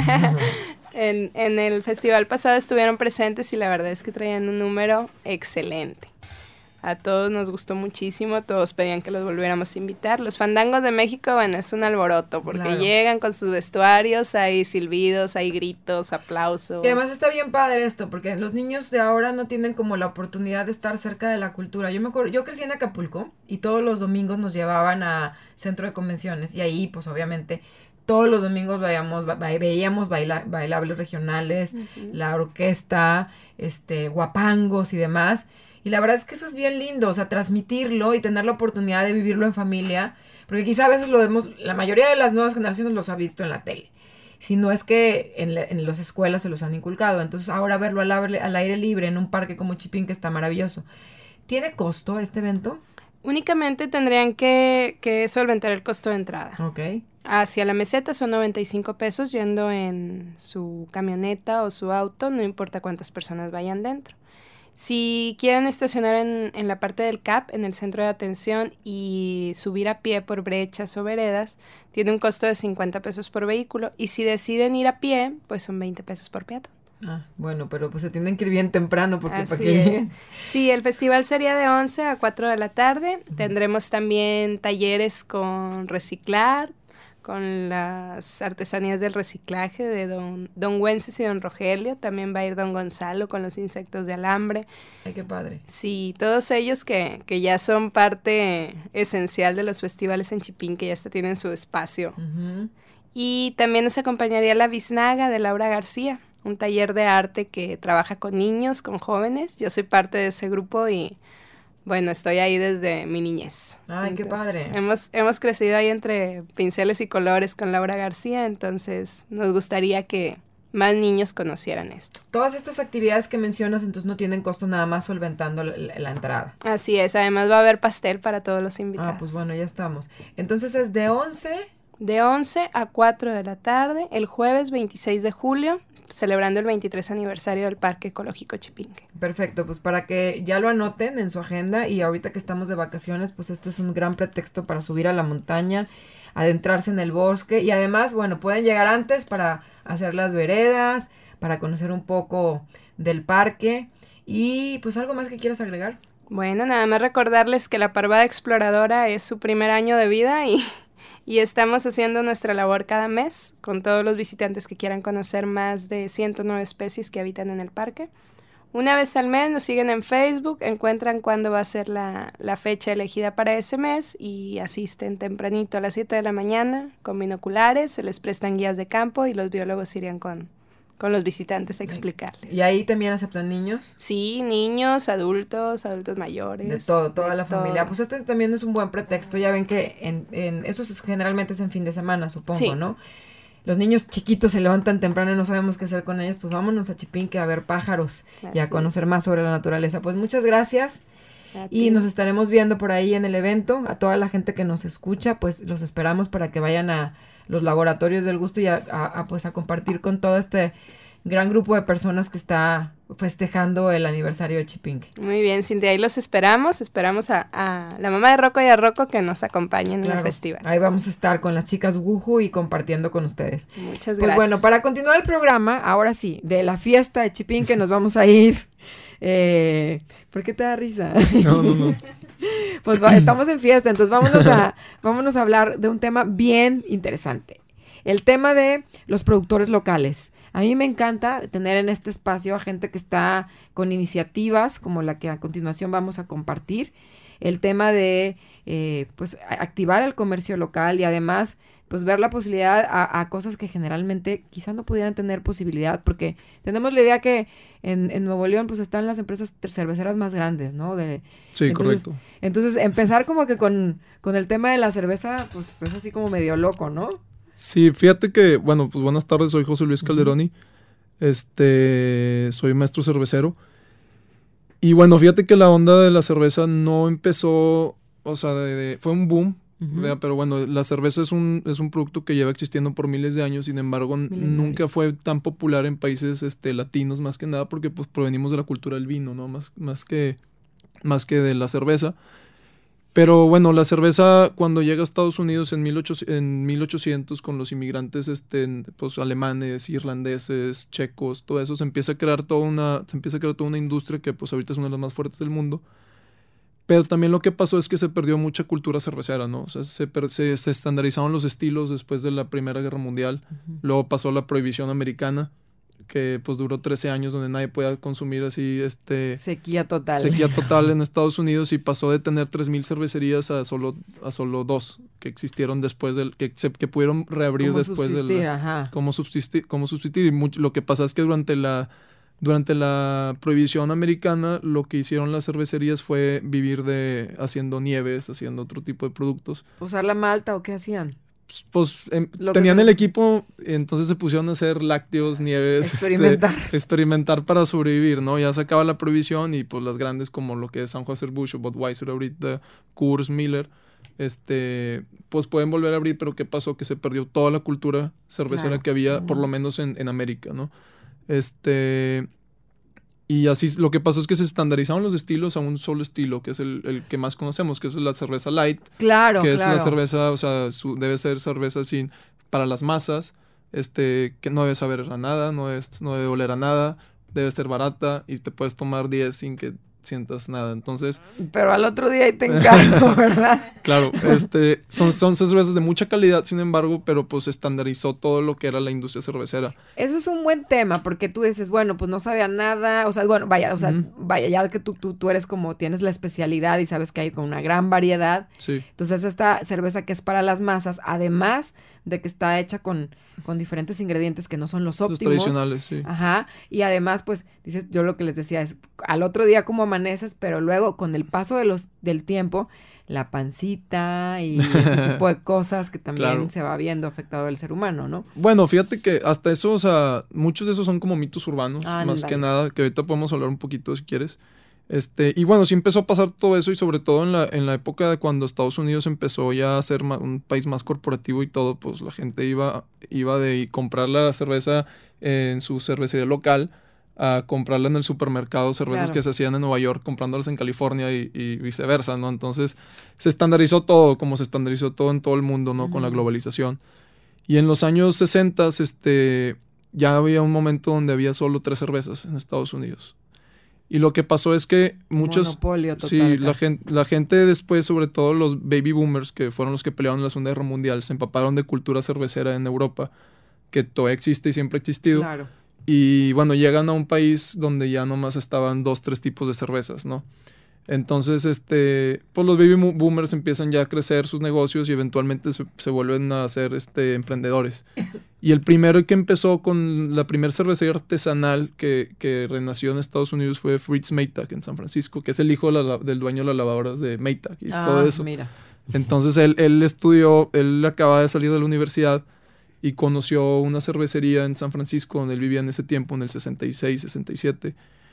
En el festival pasado estuvieron presentes y la verdad es que traían un número excelente. A todos nos gustó muchísimo, todos pedían que los volviéramos a invitar. Los fandangos de México, bueno, es un alboroto, porque llegan con sus vestuarios, hay silbidos, hay gritos, aplausos. Y además está bien padre esto, porque los niños de ahora no tienen como la oportunidad de estar cerca de la cultura. Yo me acuerdo, yo crecí en Acapulco y todos los domingos nos llevaban a centro de convenciones, y ahí pues obviamente todos los domingos veíamos bailables regionales, la orquesta, guapangos y demás. Y la verdad es que eso es bien lindo, o sea, transmitirlo y tener la oportunidad de vivirlo en familia, porque quizá a veces lo vemos, la mayoría de las nuevas generaciones los ha visto en la tele, si no es que en las escuelas se los han inculcado. Entonces ahora verlo al aire libre en un parque como Chipinque está maravilloso. ¿Tiene costo este evento? Únicamente tendrían que solventar el costo de entrada. Ok. Hacia la meseta son 95 pesos yendo en su camioneta o su auto, no importa cuántas personas vayan dentro. Si quieren estacionar en la parte del CAP, en el centro de atención, y subir a pie por brechas o veredas, tiene un costo de 50 pesos por vehículo. Y si deciden ir a pie, pues son 20 pesos por peatón. Ah, bueno, pero pues se tienen que ir bien temprano porque Así para que lleguen. Sí, el festival sería de 11 a 4 de la tarde. Tendremos también talleres con reciclar, con las artesanías del reciclaje de don Wences y don Rogelio. También va a ir don Gonzalo con los insectos de alambre. Ay, qué padre. Sí, todos ellos que ya son parte esencial de los festivales en Chipinque, que ya hasta tienen su espacio. Y también nos acompañaría la Biznaga de Laura García, un taller de arte que trabaja con niños, con jóvenes. Yo soy parte de ese grupo y bueno, estoy ahí desde mi niñez. Ay, entonces, qué padre. Hemos crecido ahí entre pinceles y colores con Laura García, entonces nos gustaría que más niños conocieran esto. Todas estas actividades que mencionas entonces no tienen costo, nada más solventando la entrada. Así es, además va a haber pastel para todos los invitados. Ah, pues bueno, ya estamos. Entonces es de 11... De 11 a 4 de la tarde, el jueves 26 de julio, celebrando el 23 aniversario del Parque Ecológico Chipinque. Perfecto, pues para que ya lo anoten en su agenda, y ahorita que estamos de vacaciones, pues este es un gran pretexto para subir a la montaña, adentrarse en el bosque, y además, bueno, pueden llegar antes para hacer las veredas, para conocer un poco del parque, y pues algo más que quieras agregar. Bueno, nada más recordarles que la Parvada Exploradora es su primer año de vida y estamos haciendo nuestra labor cada mes con todos los visitantes que quieran conocer más de 109 especies que habitan en el parque. Una vez al mes nos siguen en Facebook, encuentran cuándo va a ser la fecha elegida para ese mes y asisten tempranito a las 7 de la mañana con binoculares, se les prestan guías de campo y los biólogos irían con los visitantes a explicarles. ¿Y ahí también aceptan niños? Sí, niños, adultos mayores. De todo, toda la familia. Pues este también es un buen pretexto. Ya ven que eso generalmente es en fin de semana, supongo, sí, ¿no? Los niños chiquitos se levantan temprano y no sabemos qué hacer con ellos. Pues vámonos a Chipinque a ver pájaros y a conocer más sobre la naturaleza. Pues muchas gracias. Y nos estaremos viendo por ahí en el evento. A toda la gente que nos escucha, pues los esperamos para que vayan a los Laboratorios del Gusto y pues a compartir con todo este gran grupo de personas que está festejando el aniversario de Chipinque. Muy bien, Cintia, ahí los esperamos a la mamá de Rocco y a Rocco que nos acompañen en el festival. Ahí vamos a estar con las chicas Wuju y compartiendo con ustedes. Muchas gracias. Pues bueno, para continuar el programa, ahora sí, de la fiesta de Chipinque nos vamos a ir. ¿Por qué te da risa? No. Pues estamos en fiesta, entonces vámonos a hablar de un tema bien interesante. El tema de los productores locales. A mí me encanta tener en este espacio a gente que está con iniciativas como la que a continuación vamos a compartir. El tema de pues activar el comercio local y además pues ver la posibilidad a cosas que generalmente quizás no pudieran tener posibilidad, porque tenemos la idea que en Nuevo León pues están las empresas cerveceras más grandes, ¿no? Sí, entonces, correcto. Entonces empezar como que con el tema de la cerveza pues es así como medio loco, ¿no? Sí, fíjate que, bueno, pues buenas tardes, soy José Luis Calderoni, soy maestro cervecero. Y bueno, fíjate que la onda de la cerveza no empezó, o sea, fue un boom, ¿verdad? Pero bueno, la cerveza es un producto que lleva existiendo por miles de años, sin embargo, nunca fue tan popular en países latinos, más que nada, porque pues provenimos de la cultura del vino, ¿no? Más que de la cerveza. Pero bueno, la cerveza cuando llega a Estados Unidos en 1800 con los inmigrantes pues alemanes, irlandeses, checos, todo eso, se empieza a crear toda una industria que pues ahorita es una de las más fuertes del mundo. Pero también lo que pasó es que se perdió mucha cultura cervecera, ¿no? O sea, se estandarizaron los estilos después de la Primera Guerra Mundial. Luego pasó la prohibición americana, que pues duró 13 años donde nadie podía consumir así sequía total en Estados Unidos, y pasó de tener 3,000 cervecerías a solo 2 que existieron después que pudieron reabrir después cómo subsistir. Y lo que pasa es que durante la prohibición americana lo que hicieron las cervecerías fue vivir haciendo nieves, haciendo otro tipo de productos. ¿Usar la malta o qué hacían? Pues tenían el equipo, entonces se pusieron a hacer lácteos, nieves, experimentar para sobrevivir, ¿no? Ya se acaba la prohibición y pues las grandes como lo que es Anheuser-Busch o Budweiser ahorita, Coors, Miller, pues pueden volver a abrir, pero ¿qué pasó? Que se perdió toda la cultura cervecera que había, por lo menos en América, ¿no? Y así lo que pasó es que se estandarizaron los estilos a un solo estilo, que es el que más conocemos, que es la cerveza light. Claro, que es la cerveza, o sea, debe ser cerveza para las masas, que no debe saber a nada, no debe oler a nada, debe ser barata y te puedes tomar 10 sin que sientas nada, entonces... Pero al otro día ahí te encargo, ¿verdad? Claro, son cervezas de mucha calidad, sin embargo, pero pues estandarizó todo lo que era la industria cervecera. Eso es un buen tema, porque tú dices, bueno, pues no sabe a nada, o sea, bueno, vaya, ya que tú eres como, tienes la especialidad y sabes que hay con una gran variedad. Sí. Entonces esta cerveza que es para las masas, además de que está hecha con diferentes ingredientes que no son los óptimos. Los tradicionales, sí. Ajá, y además, pues, dices, yo lo que les decía es, al otro día como amaneces, pero luego con el paso del tiempo, la pancita y ese tipo de cosas que también se va viendo afectado el ser humano, ¿no? Bueno, fíjate que hasta eso, o sea, muchos de esos son como mitos urbanos, más que nada, que ahorita podemos hablar un poquito si quieres. Y bueno, sí empezó a pasar todo eso, y sobre todo en la época de cuando Estados Unidos empezó ya a ser un país más corporativo y todo, pues la gente iba de comprar la cerveza en su cervecería local a comprarla en el supermercado, cervezas que se hacían en Nueva York, comprándolas en California y viceversa, ¿no? Entonces se estandarizó todo, como se estandarizó todo en todo el mundo, ¿no? Con la globalización. Y en los años 60, ya había un momento donde había solo 3 cervezas en Estados Unidos. Y lo que pasó es que monopolio total. Sí, la gente después, sobre todo los baby boomers, que fueron los que pelearon en la Segunda Guerra Mundial, se empaparon de cultura cervecera en Europa, que todavía existe y siempre ha existido. Claro. Y bueno, llegan a un país donde ya nomás estaban 2-3 tipos de cervezas, ¿no? Entonces, pues los baby boomers empiezan ya a crecer sus negocios y eventualmente se vuelven a ser emprendedores. Y el primero que empezó con la primera cervecería artesanal que renació en Estados Unidos fue Fritz Maytag en San Francisco, que es el hijo del dueño de las lavadoras de Maytag y todo eso. Mira. Entonces él acaba de salir de la universidad y conoció una cervecería en San Francisco donde él vivía en ese tiempo, en el 66, 67.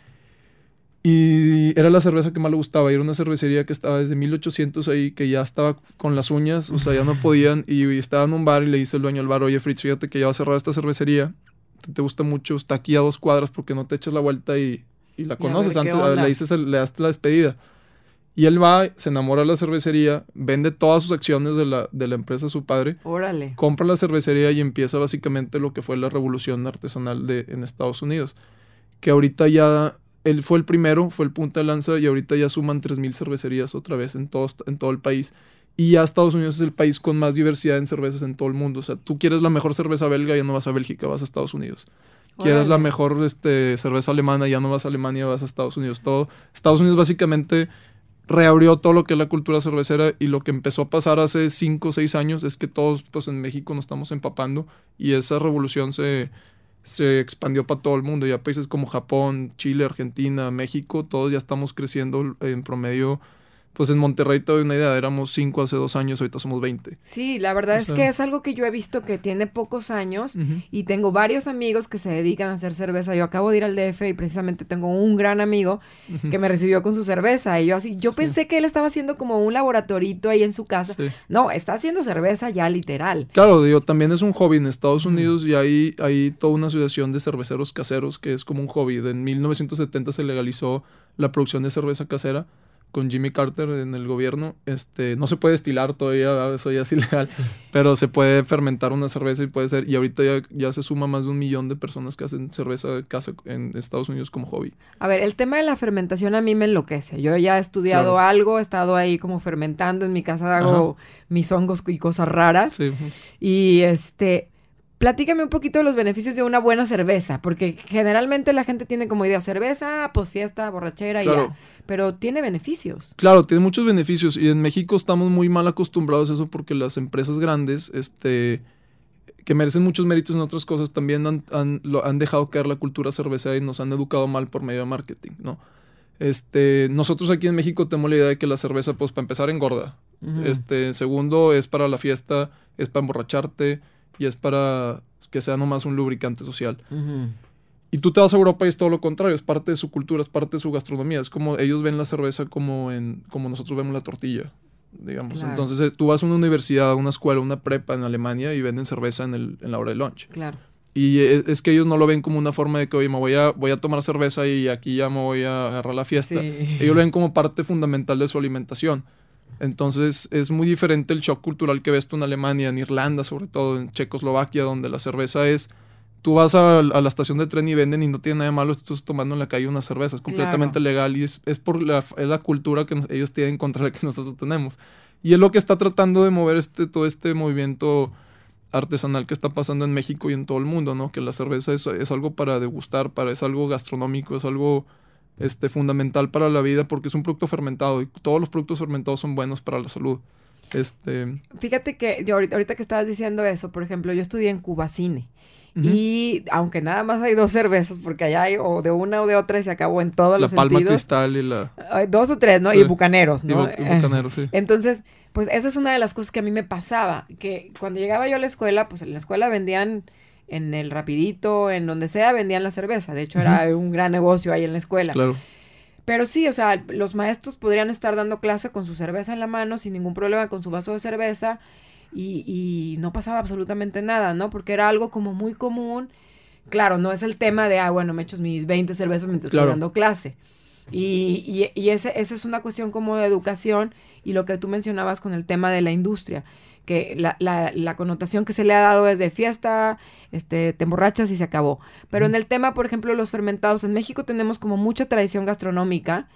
Y era la cerveza que más le gustaba. Y era una cervecería que estaba desde 1800 ahí, que ya estaba con las uñas, o sea, ya no podían. Y estaba en un bar y le dice el dueño del bar, oye Fritz, fíjate que ya va a cerrar esta cervecería. Te gusta mucho, está aquí a 2 cuadras, porque no te echas la vuelta y la conoces. Antes le das la despedida. Y él va, se enamora de la cervecería, vende todas sus acciones de la empresa a su padre. Órale. Compra la cervecería y empieza básicamente lo que fue la revolución artesanal en Estados Unidos. Que ahorita ya... Él fue el primero, fue el punta de lanza, y ahorita ya suman 3,000 cervecerías otra vez en todo el país. Y ya Estados Unidos es el país con más diversidad en cervezas en todo el mundo. O sea, tú quieres la mejor cerveza belga, ya no vas a Bélgica, vas a Estados Unidos. Quieres la mejor cerveza alemana, ya no vas a Alemania, vas a Estados Unidos. Estados Unidos básicamente reabrió todo lo que es la cultura cervecera, y lo que empezó a pasar hace 5 o 6 años es que todos pues en México nos estamos empapando, y esa revolución se expandió para todo el mundo. Ya países como Japón, Chile, Argentina, México, todos ya estamos creciendo en promedio. Pues en Monterrey, te doy una idea, éramos 5 hace 2 años, ahorita somos 20. Sí, la verdad es que es algo que yo he visto que tiene pocos años, y tengo varios amigos que se dedican a hacer cerveza. Yo acabo de ir al DF y precisamente tengo un gran amigo que me recibió con su cerveza, y yo pensé que él estaba haciendo como un laboratorito ahí en su casa. Sí. No, está haciendo cerveza ya literal. Claro, digo, también es un hobby en Estados Unidos, y hay toda una asociación de cerveceros caseros que es como un hobby. En 1970 se legalizó la producción de cerveza casera con Jimmy Carter en el gobierno. No se puede destilar todavía, eso ya es ilegal, pero se puede fermentar una cerveza y puede ser, y ahorita ya se suma más de 1 millón de personas que hacen cerveza de casa en Estados Unidos como hobby. A ver, el tema de la fermentación a mí me enloquece. Yo ya he estudiado algo, he estado ahí como fermentando, en mi casa hago mis hongos y cosas raras. Sí. Y platícame un poquito de los beneficios de una buena cerveza, porque generalmente la gente tiene como idea cerveza, pues fiesta, borrachera y ya. Pero tiene beneficios. Claro, tiene muchos beneficios, y en México estamos muy mal acostumbrados a eso, porque las empresas grandes, que merecen muchos méritos en otras cosas, también han dejado caer la cultura cervecera y nos han educado mal por medio de marketing, ¿no? Nosotros aquí en México tenemos la idea de que la cerveza, pues para empezar, engorda. Segundo, es para la fiesta, es para emborracharte, y es para que sea nomás un lubricante social. Y tú te vas a Europa y es todo lo contrario, es parte de su cultura, es parte de su gastronomía. Es como ellos ven la cerveza como nosotros vemos la tortilla, digamos. Claro. Entonces tú vas a una universidad, a una escuela, una prepa en Alemania, y venden cerveza en la hora de lunch. Claro. Y es que ellos no lo ven como una forma de que, oye, voy a tomar cerveza y aquí ya me voy a agarrar la fiesta. Sí. Ellos lo ven como parte fundamental de su alimentación. Entonces es muy diferente el shock cultural que ves tú en Alemania, en Irlanda, sobre todo en Checoslovaquia, donde la cerveza es... Tú vas a la estación de tren y venden, y no tiene nada de malo, estás tomando en la calle una cerveza, es completamente legal, y es por la cultura que ellos tienen contra la que nosotros tenemos. Y es lo que está tratando de mover todo este movimiento artesanal que está pasando en México y en todo el mundo, ¿no? Que la cerveza es algo para degustar, es algo gastronómico, es algo fundamental para la vida, porque es un producto fermentado, y todos los productos fermentados son buenos para la salud. Fíjate que yo ahorita que estabas diciendo eso, por ejemplo, yo estudié en Cubacine. Y aunque nada más hay 2 cervezas, porque allá hay o de una o de otra, y se acabó en todos los sentidos. La Palma Cristal y la... 2 o 3, ¿no? Sí. Y Bucaneros, ¿no? Y Bucaneros, sí. Entonces, pues esa es una de las cosas que a mí me pasaba, que cuando llegaba yo a la escuela, pues en la escuela vendían, en el Rapidito, en donde sea, vendían la cerveza. De hecho, era un gran negocio ahí en la escuela. Claro. Pero sí, o sea, los maestros podrían estar dando clase con su cerveza en la mano, sin ningún problema, con su vaso de cerveza, y no pasaba absolutamente nada, ¿no? Porque era algo como muy común. Claro, no es el tema de, me echo mis 20 cervezas mientras estoy dando clase. Y esa es una cuestión como de educación, y lo que tú mencionabas con el tema de la industria, que la connotación que se le ha dado es de fiesta, te emborrachas y se acabó. Pero en el tema, por ejemplo, los fermentados, en México tenemos como mucha tradición gastronómica,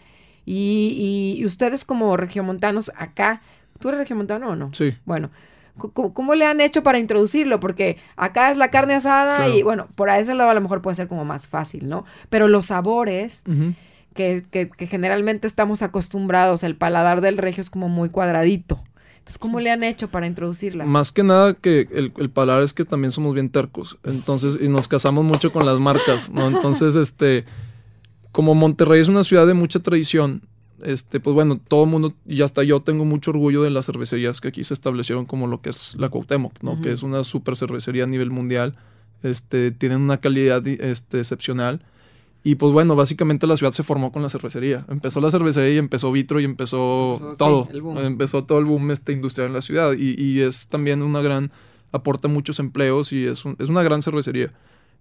y ustedes como regiomontanos acá, ¿tú eres regiomontano o no? Sí. Bueno, ¿cómo le han hecho para introducirlo? Porque acá es la carne asada, claro. Y bueno, por ese lado a lo mejor puede ser como más fácil, ¿no? Pero los sabores que generalmente estamos acostumbrados, el paladar del regio es como muy cuadradito. Entonces, ¿cómo le han hecho para introducirla? Más que nada que el paladar es que también somos bien tercos. Entonces, y nos casamos mucho con las marcas, ¿no? Entonces, como Monterrey es una ciudad de mucha tradición, pues bueno, todo el mundo, y hasta yo tengo mucho orgullo de las cervecerías que aquí se establecieron, como lo que es la Cuauhtémoc, ¿no? Que es una super cervecería a nivel mundial. Tienen una calidad excepcional. Y pues bueno, básicamente la ciudad se formó con la cervecería. Empezó la cervecería y empezó Vitro y empezó todo. Sí, empezó todo el boom industrial en la ciudad. Y es también aporta muchos empleos, y es una gran cervecería.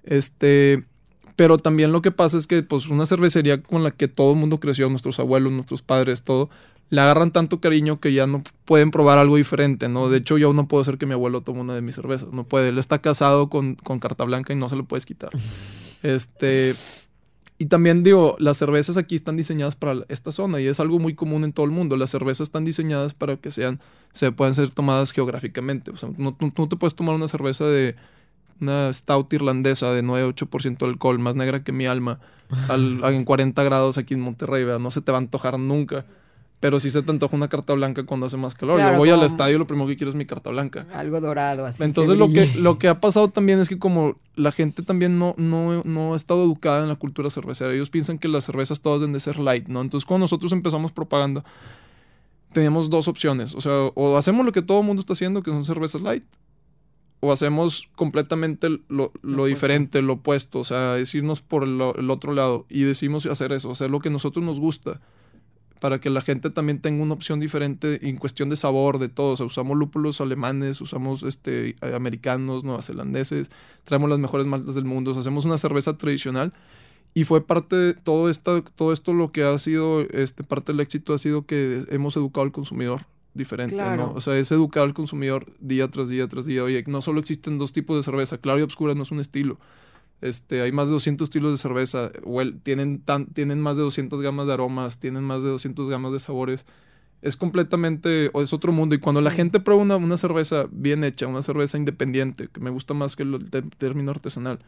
Pero también lo que pasa es que pues una cervecería con la que todo el mundo creció, nuestros abuelos, nuestros padres, todo, le agarran tanto cariño que ya no pueden probar algo diferente, ¿no? De hecho, yo no puedo hacer que mi abuelo tome una de mis cervezas. No puede. Él está casado con Carta Blanca y no se lo puedes quitar. Y también digo, las cervezas aquí están diseñadas para esta zona, y es algo muy común en todo el mundo. Las cervezas están diseñadas para que se puedan ser tomadas geográficamente. O sea, no te puedes tomar una cerveza de una stout irlandesa de 9-8% de alcohol, más negra que mi alma, en 40 grados aquí en Monterrey, ¿verdad? No se te va a antojar nunca. Pero sí se te antoja una carta blanca cuando hace más calor. Claro, yo voy al estadio y lo primero que quiero es mi carta blanca. Algo dorado, así. Entonces lo que ha pasado también es que como la gente también no ha estado educada en la cultura cervecera, ellos piensan que las cervezas todas deben de ser light, ¿no? Entonces cuando nosotros empezamos propaganda, teníamos dos opciones. O sea, o hacemos lo que todo el mundo está haciendo, que son cervezas light, o hacemos completamente lo diferente, lo opuesto. O sea, es irnos por el otro lado. Y decidimos hacer eso, hacer lo que a nosotros nos gusta, para que la gente también tenga una opción diferente en cuestión de sabor, de todo. O sea, usamos lúpulos alemanes, usamos americanos, neozelandeses, traemos las mejores maltas del mundo, o sea, hacemos una cerveza tradicional. Y fue parte de todo esto lo que ha sido, parte del éxito ha sido que hemos educado al consumidor diferente, claro, ¿no? O sea, es educar al consumidor día tras día tras día. Oye, no solo existen dos tipos de cerveza, clara y oscura no es un estilo. Hay más de 200 estilos de cerveza, tienen más de 200 gamas de aromas, tienen más de 200 gamas de sabores. Es completamente, o es otro mundo. Y cuando la gente prueba una cerveza bien hecha, una cerveza independiente, que me gusta más que el término artesanal,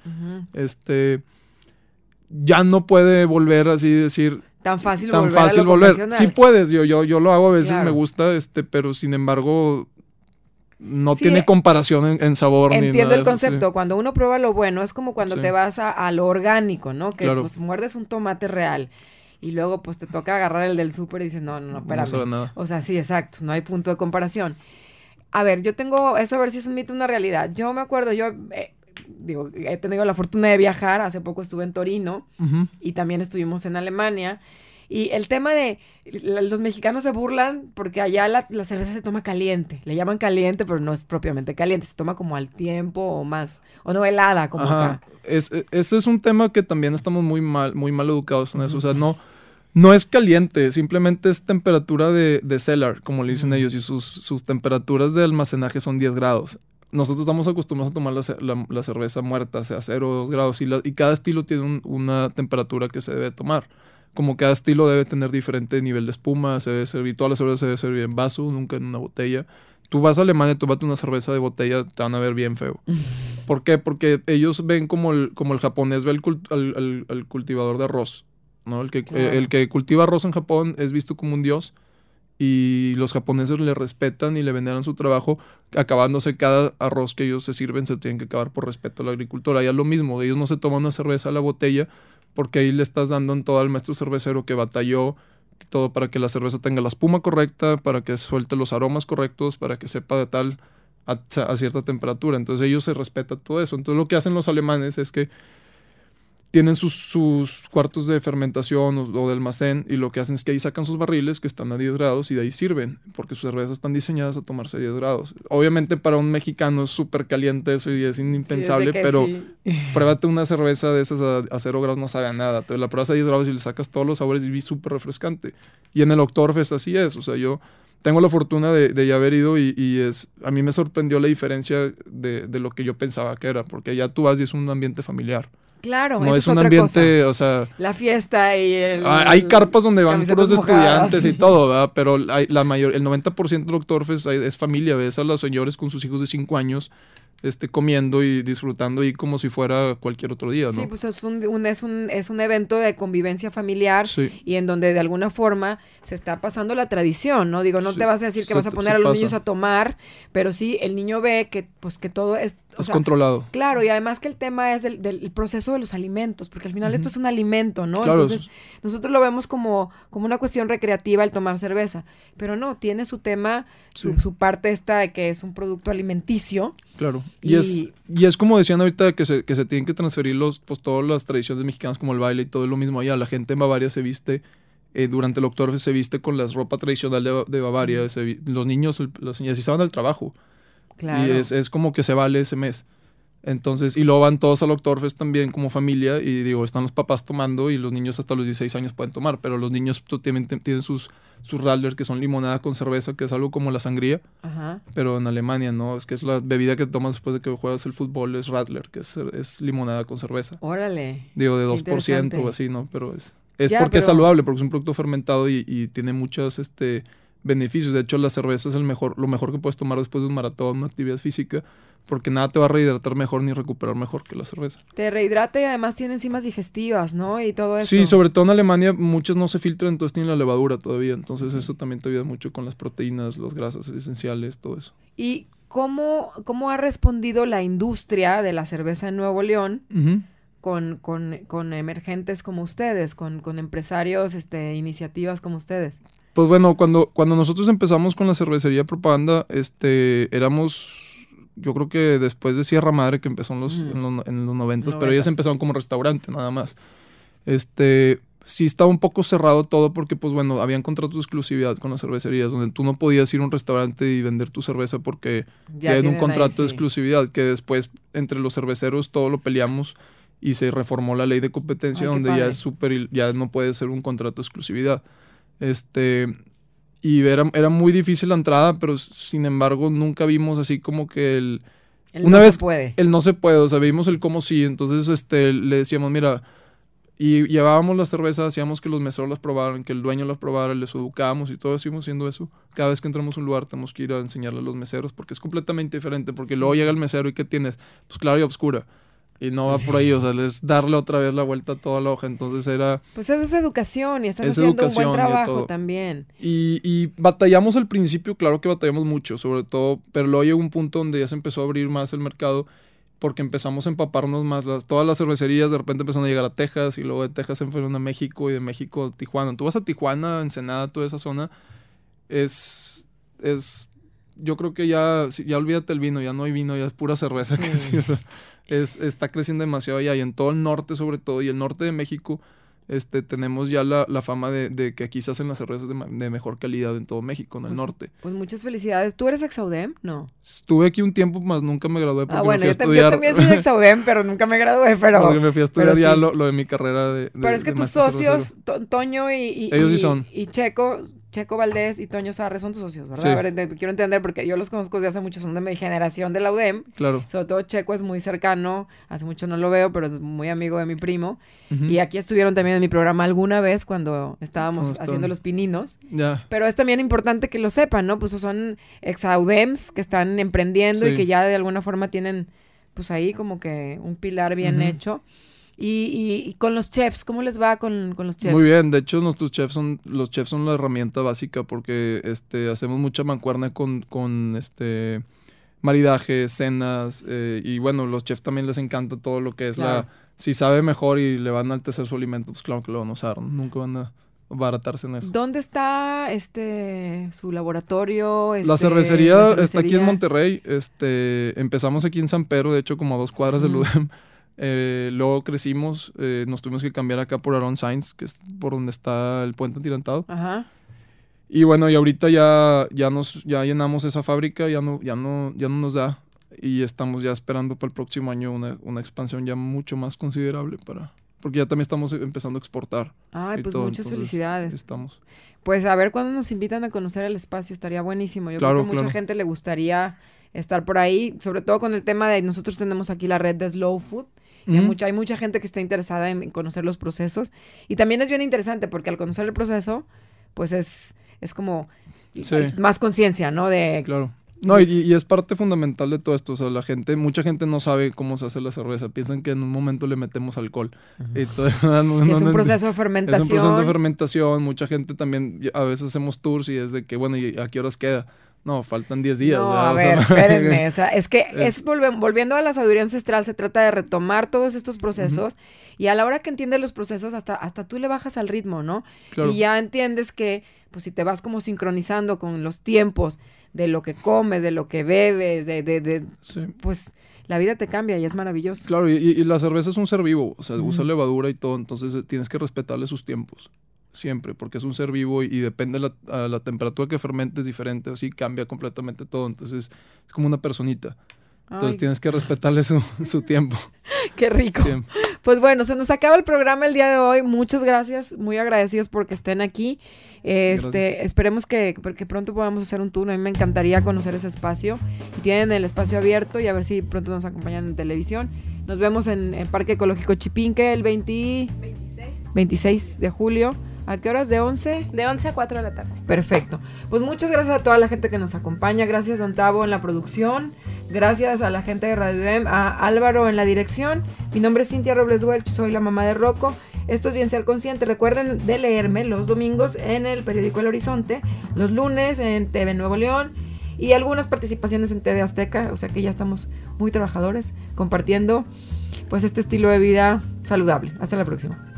ya no puede volver así decir... Tan fácil volver. Sí puedes, yo lo hago a veces, claro, me gusta, pero sin embargo... No tiene comparación en sabor ni nada. Entiendo el eso, concepto. sí. Cuando uno prueba lo bueno, es como cuando te vas a lo orgánico, ¿no? Que claro, pues muerdes un tomate real y luego pues te toca agarrar el del súper y dices, no, espérame. No sabe nada. O sea, sí, exacto, no hay punto de comparación. A ver, yo tengo, eso a ver si es un mito o una realidad. Yo me acuerdo, he tenido la fortuna de viajar, hace poco estuve en Torino y también estuvimos en Alemania. Y el tema de los mexicanos se burlan porque allá la cerveza se toma caliente. Le llaman caliente, pero no es propiamente caliente. Se toma como al tiempo o más, o no helada como acá. Ese es un tema que también estamos muy mal educados en eso. O sea, no es caliente, simplemente es temperatura de cellar, como le dicen ellos, y sus temperaturas de almacenaje son 10 grados. Nosotros estamos acostumbrados a tomar la cerveza muerta, o sea, 0 o 2 grados, y cada estilo tiene una temperatura que se debe tomar. Como cada estilo debe tener diferente nivel de espuma, se debe servir, toda la cerveza se debe servir en vaso, nunca en una botella. Tú vas a Alemania, tú vas a una cerveza de botella, te van a ver bien feo. ¿Por qué? Porque ellos ven como el japonés ve al cultivador de arroz, ¿no? El que cultiva arroz en Japón es visto como un dios, y los japoneses le respetan y le veneran su trabajo, acabándose cada arroz que ellos se sirven, se tienen que acabar por respeto a la agricultura. Ya es lo mismo, ellos no se toman una cerveza a la botella, porque ahí le estás dando en todo al maestro cervecero que batalló todo para que la cerveza tenga la espuma correcta, para que suelte los aromas correctos, para que sepa de tal a cierta temperatura. Entonces ellos se respetan todo eso. Entonces lo que hacen los alemanes es que tienen sus cuartos de fermentación o de almacén, y lo que hacen es que ahí sacan sus barriles que están a 10 grados y de ahí sirven, porque sus cervezas están diseñadas a tomarse a 10 grados. Obviamente para un mexicano es súper caliente eso y es impensable, pero pruébate una cerveza de esas a 0 grados, no sabe a nada. Te la pruebas a 10 grados y le sacas todos los sabores y es súper refrescante. Y en el Oktoberfest así es, o sea, yo tengo la fortuna de ya haber ido y a mí me sorprendió la diferencia de lo que yo pensaba que era, porque allá tú vas y es un ambiente familiar. Claro, no es un ambiente, cosa. O sea... La fiesta y hay carpas donde van puros estudiantes sí, y todo, ¿verdad? Pero el 90% del Oktoberfest es familia. Ves a los señores con sus hijos de 5 años comiendo y disfrutando ahí como si fuera cualquier otro día, ¿no? Sí, pues es un evento de convivencia familiar, sí, y en donde de alguna forma se está pasando la tradición, ¿no? Digo, no te vas a decir que vas a poner a los niños a tomar, pero sí el niño ve que todo es... Es controlado. Claro, y además que el tema es del proceso de los alimentos, porque al final esto es un alimento, ¿no? Claro, entonces nosotros lo vemos como una cuestión recreativa el tomar cerveza, pero no, tiene su tema, su parte esta de que es un producto alimenticio. Claro, y es como decían ahorita que se tienen que transferir todas las tradiciones mexicanas como el baile y todo es lo mismo allá. La gente en Bavaria se viste, durante el Oktoberfest se viste con la ropa tradicional de Bavaria, los niños, las señoras, y se van al trabajo. Claro. Y es como que se vale ese mes. Entonces, y luego van todos al Oktoberfest también como familia, y digo, están los papás tomando y los niños hasta los 16 años pueden tomar, pero los niños tienen sus Radler, que son limonada con cerveza, que es algo como la sangría. Ajá. Pero en Alemania, ¿no? Es que es la bebida que tomas después de que juegas el fútbol, es Radler, que es limonada con cerveza. Órale. Digo, de 2% o así, ¿no? Pero es porque es saludable, porque es un producto fermentado y tiene muchas beneficios. De hecho, la cerveza es lo mejor que puedes tomar después de un maratón, una actividad física, porque nada te va a rehidratar mejor ni recuperar mejor que la cerveza. Te rehidrata y además tiene enzimas digestivas, ¿no? Y todo eso. Sí, sobre todo en Alemania muchas no se filtran, entonces tienen la levadura todavía. Entonces eso también te ayuda mucho con las proteínas, las grasas esenciales, todo eso. ¿Y cómo ha respondido la industria de la cerveza en Nuevo León con emergentes como ustedes, con empresarios, iniciativas como ustedes? Pues bueno, cuando nosotros empezamos con la cervecería Propaganda, éramos... Yo creo que después de Sierra Madre, que empezó en los 90s, pero ellos empezaron como restaurante nada más. Sí estaba un poco cerrado todo porque, pues bueno, habían contratos de exclusividad con las cervecerías, donde tú no podías ir a un restaurante y vender tu cerveza porque ya hay un contrato de exclusividad, que después entre los cerveceros todo lo peleamos y se reformó la ley de competencia, donde ya es ya no puede ser un contrato de exclusividad. Y era muy difícil la entrada, pero sin embargo nunca vimos así como que el no se puede, o sea, vimos el cómo sí. Entonces le decíamos, mira, y llevábamos la cerveza, hacíamos que los meseros las probaran, que el dueño las probara, les educábamos y todo, seguimos haciendo eso. Cada vez que entramos a un lugar tenemos que ir a enseñarle a los meseros, porque es completamente diferente, porque luego llega el mesero y ¿qué tienes? Pues clara y oscura. Y no va por ahí, o sea, es darle otra vez la vuelta a toda la hoja. Entonces era... Pues eso es educación y están haciendo un buen trabajo también. Y batallamos al principio, claro que batallamos mucho, sobre todo, pero luego llegó un punto donde ya se empezó a abrir más el mercado porque empezamos a empaparnos más. Todas las cervecerías de repente empezaron a llegar a Texas y luego de Texas se fueron a México y de México a Tijuana. Tú vas a Tijuana, Ensenada, toda esa zona, yo creo que ya olvídate el vino, ya no hay vino, ya es pura cerveza. Sí. Está creciendo demasiado allá y en todo el norte sobre todo, y el norte de México tenemos ya la fama de que aquí se hacen las cervezas de mejor calidad en todo México, en el norte. Pues muchas felicidades. ¿Tú eres Exaudem? No. Estuve aquí un tiempo, más nunca me gradué porque bueno, me fui a estudiar. Yo también soy de Exaudem, pero nunca me gradué, porque me fui a estudiar ya lo de mi carrera de Pero es que tus socios, Toño ellos sí son. Y Checo Valdés y Toño Sarre son tus socios, ¿verdad? Sí. A ver, quiero entender, porque yo los conozco desde hace mucho, son de mi generación de la UDEM. Claro. Sobre todo Checo es muy cercano, hace mucho no lo veo, pero es muy amigo de mi primo. Y aquí estuvieron también en mi programa alguna vez cuando estábamos haciendo los pininos. Ya. Pero es también importante que lo sepan, ¿no? Pues son exaudems que están emprendiendo y que ya de alguna forma tienen, pues ahí como que un pilar hecho. Y con los chefs, ¿cómo les va con los chefs? Muy bien, de hecho los chefs son la herramienta básica porque hacemos mucha mancuerna con maridaje, cenas, y bueno, los chefs también les encanta todo lo que es si sabe mejor y le van a enaltecer su alimento, pues claro que lo van a usar, ¿no? Nunca van a baratarse en eso. ¿Dónde está su laboratorio? La cervecería está aquí en Monterrey, empezamos aquí en San Pedro, de hecho como a 2 cuadras del UDEM. Luego crecimos, nos tuvimos que cambiar acá por Aaron Sainz, que es por donde está el puente atirantado. Ajá. Y bueno, y ahorita ya llenamos esa fábrica, ya no nos da. Y estamos ya esperando para el próximo año una expansión ya mucho más considerable porque ya también estamos empezando a exportar. Ay, pues muchas felicidades. Estamos. Pues a ver cuándo nos invitan a conocer el espacio, estaría buenísimo. Yo creo que mucha gente le gustaría estar por ahí, sobre todo con el tema de nosotros tenemos aquí la red de Slow Food. Y hay mucha gente que está interesada en conocer los procesos. Y también es bien interesante porque al conocer el proceso, pues es como más conciencia, ¿no? Claro. No, y es parte fundamental de todo esto. O sea, mucha gente no sabe cómo se hace la cerveza. Piensan que en un momento le metemos alcohol. Y todo, es un proceso de fermentación. Es un proceso de fermentación. Mucha gente también, a veces hacemos tours y es de que, bueno, ¿y a qué horas queda? No, faltan 10 días. No, a ver, espérenme. O sea, es que volviendo a la sabiduría ancestral, se trata de retomar todos estos procesos y a la hora que entiendes los procesos, hasta tú le bajas al ritmo, ¿no? Claro. Y ya entiendes que, pues si te vas como sincronizando con los tiempos de lo que comes, de lo que bebes, pues la vida te cambia y es maravilloso. Claro, y la cerveza es un ser vivo, o sea, usa levadura y todo, entonces tienes que respetarle sus tiempos. Siempre, porque es un ser vivo y depende a la temperatura que fermente es diferente, así cambia completamente todo, entonces es como una personita. Entonces tienes que respetarle su tiempo. ¡Qué rico! Sí. Pues bueno, se nos acaba el programa el día de hoy. Muchas gracias, muy agradecidos porque estén aquí. Esperemos que pronto podamos hacer un tour. A mí me encantaría conocer ese espacio. Y tienen el espacio abierto y a ver si pronto nos acompañan en televisión. Nos vemos en el Parque Ecológico Chipinque el 26 de julio ¿A qué horas? ¿De 11? De 11 a 4 de la tarde. Perfecto. Pues muchas gracias a toda la gente que nos acompaña. Gracias, Don Tavo, en la producción. Gracias a la gente de Radio M, a Álvaro en la dirección. Mi nombre es Cintia Robles Welch, soy la mamá de Rocco. Esto es Bien Ser Consciente. Recuerden de leerme los domingos en el periódico El Horizonte, los lunes en TV Nuevo León y algunas participaciones en TV Azteca. O sea que ya estamos muy trabajadores compartiendo pues este estilo de vida saludable. Hasta la próxima.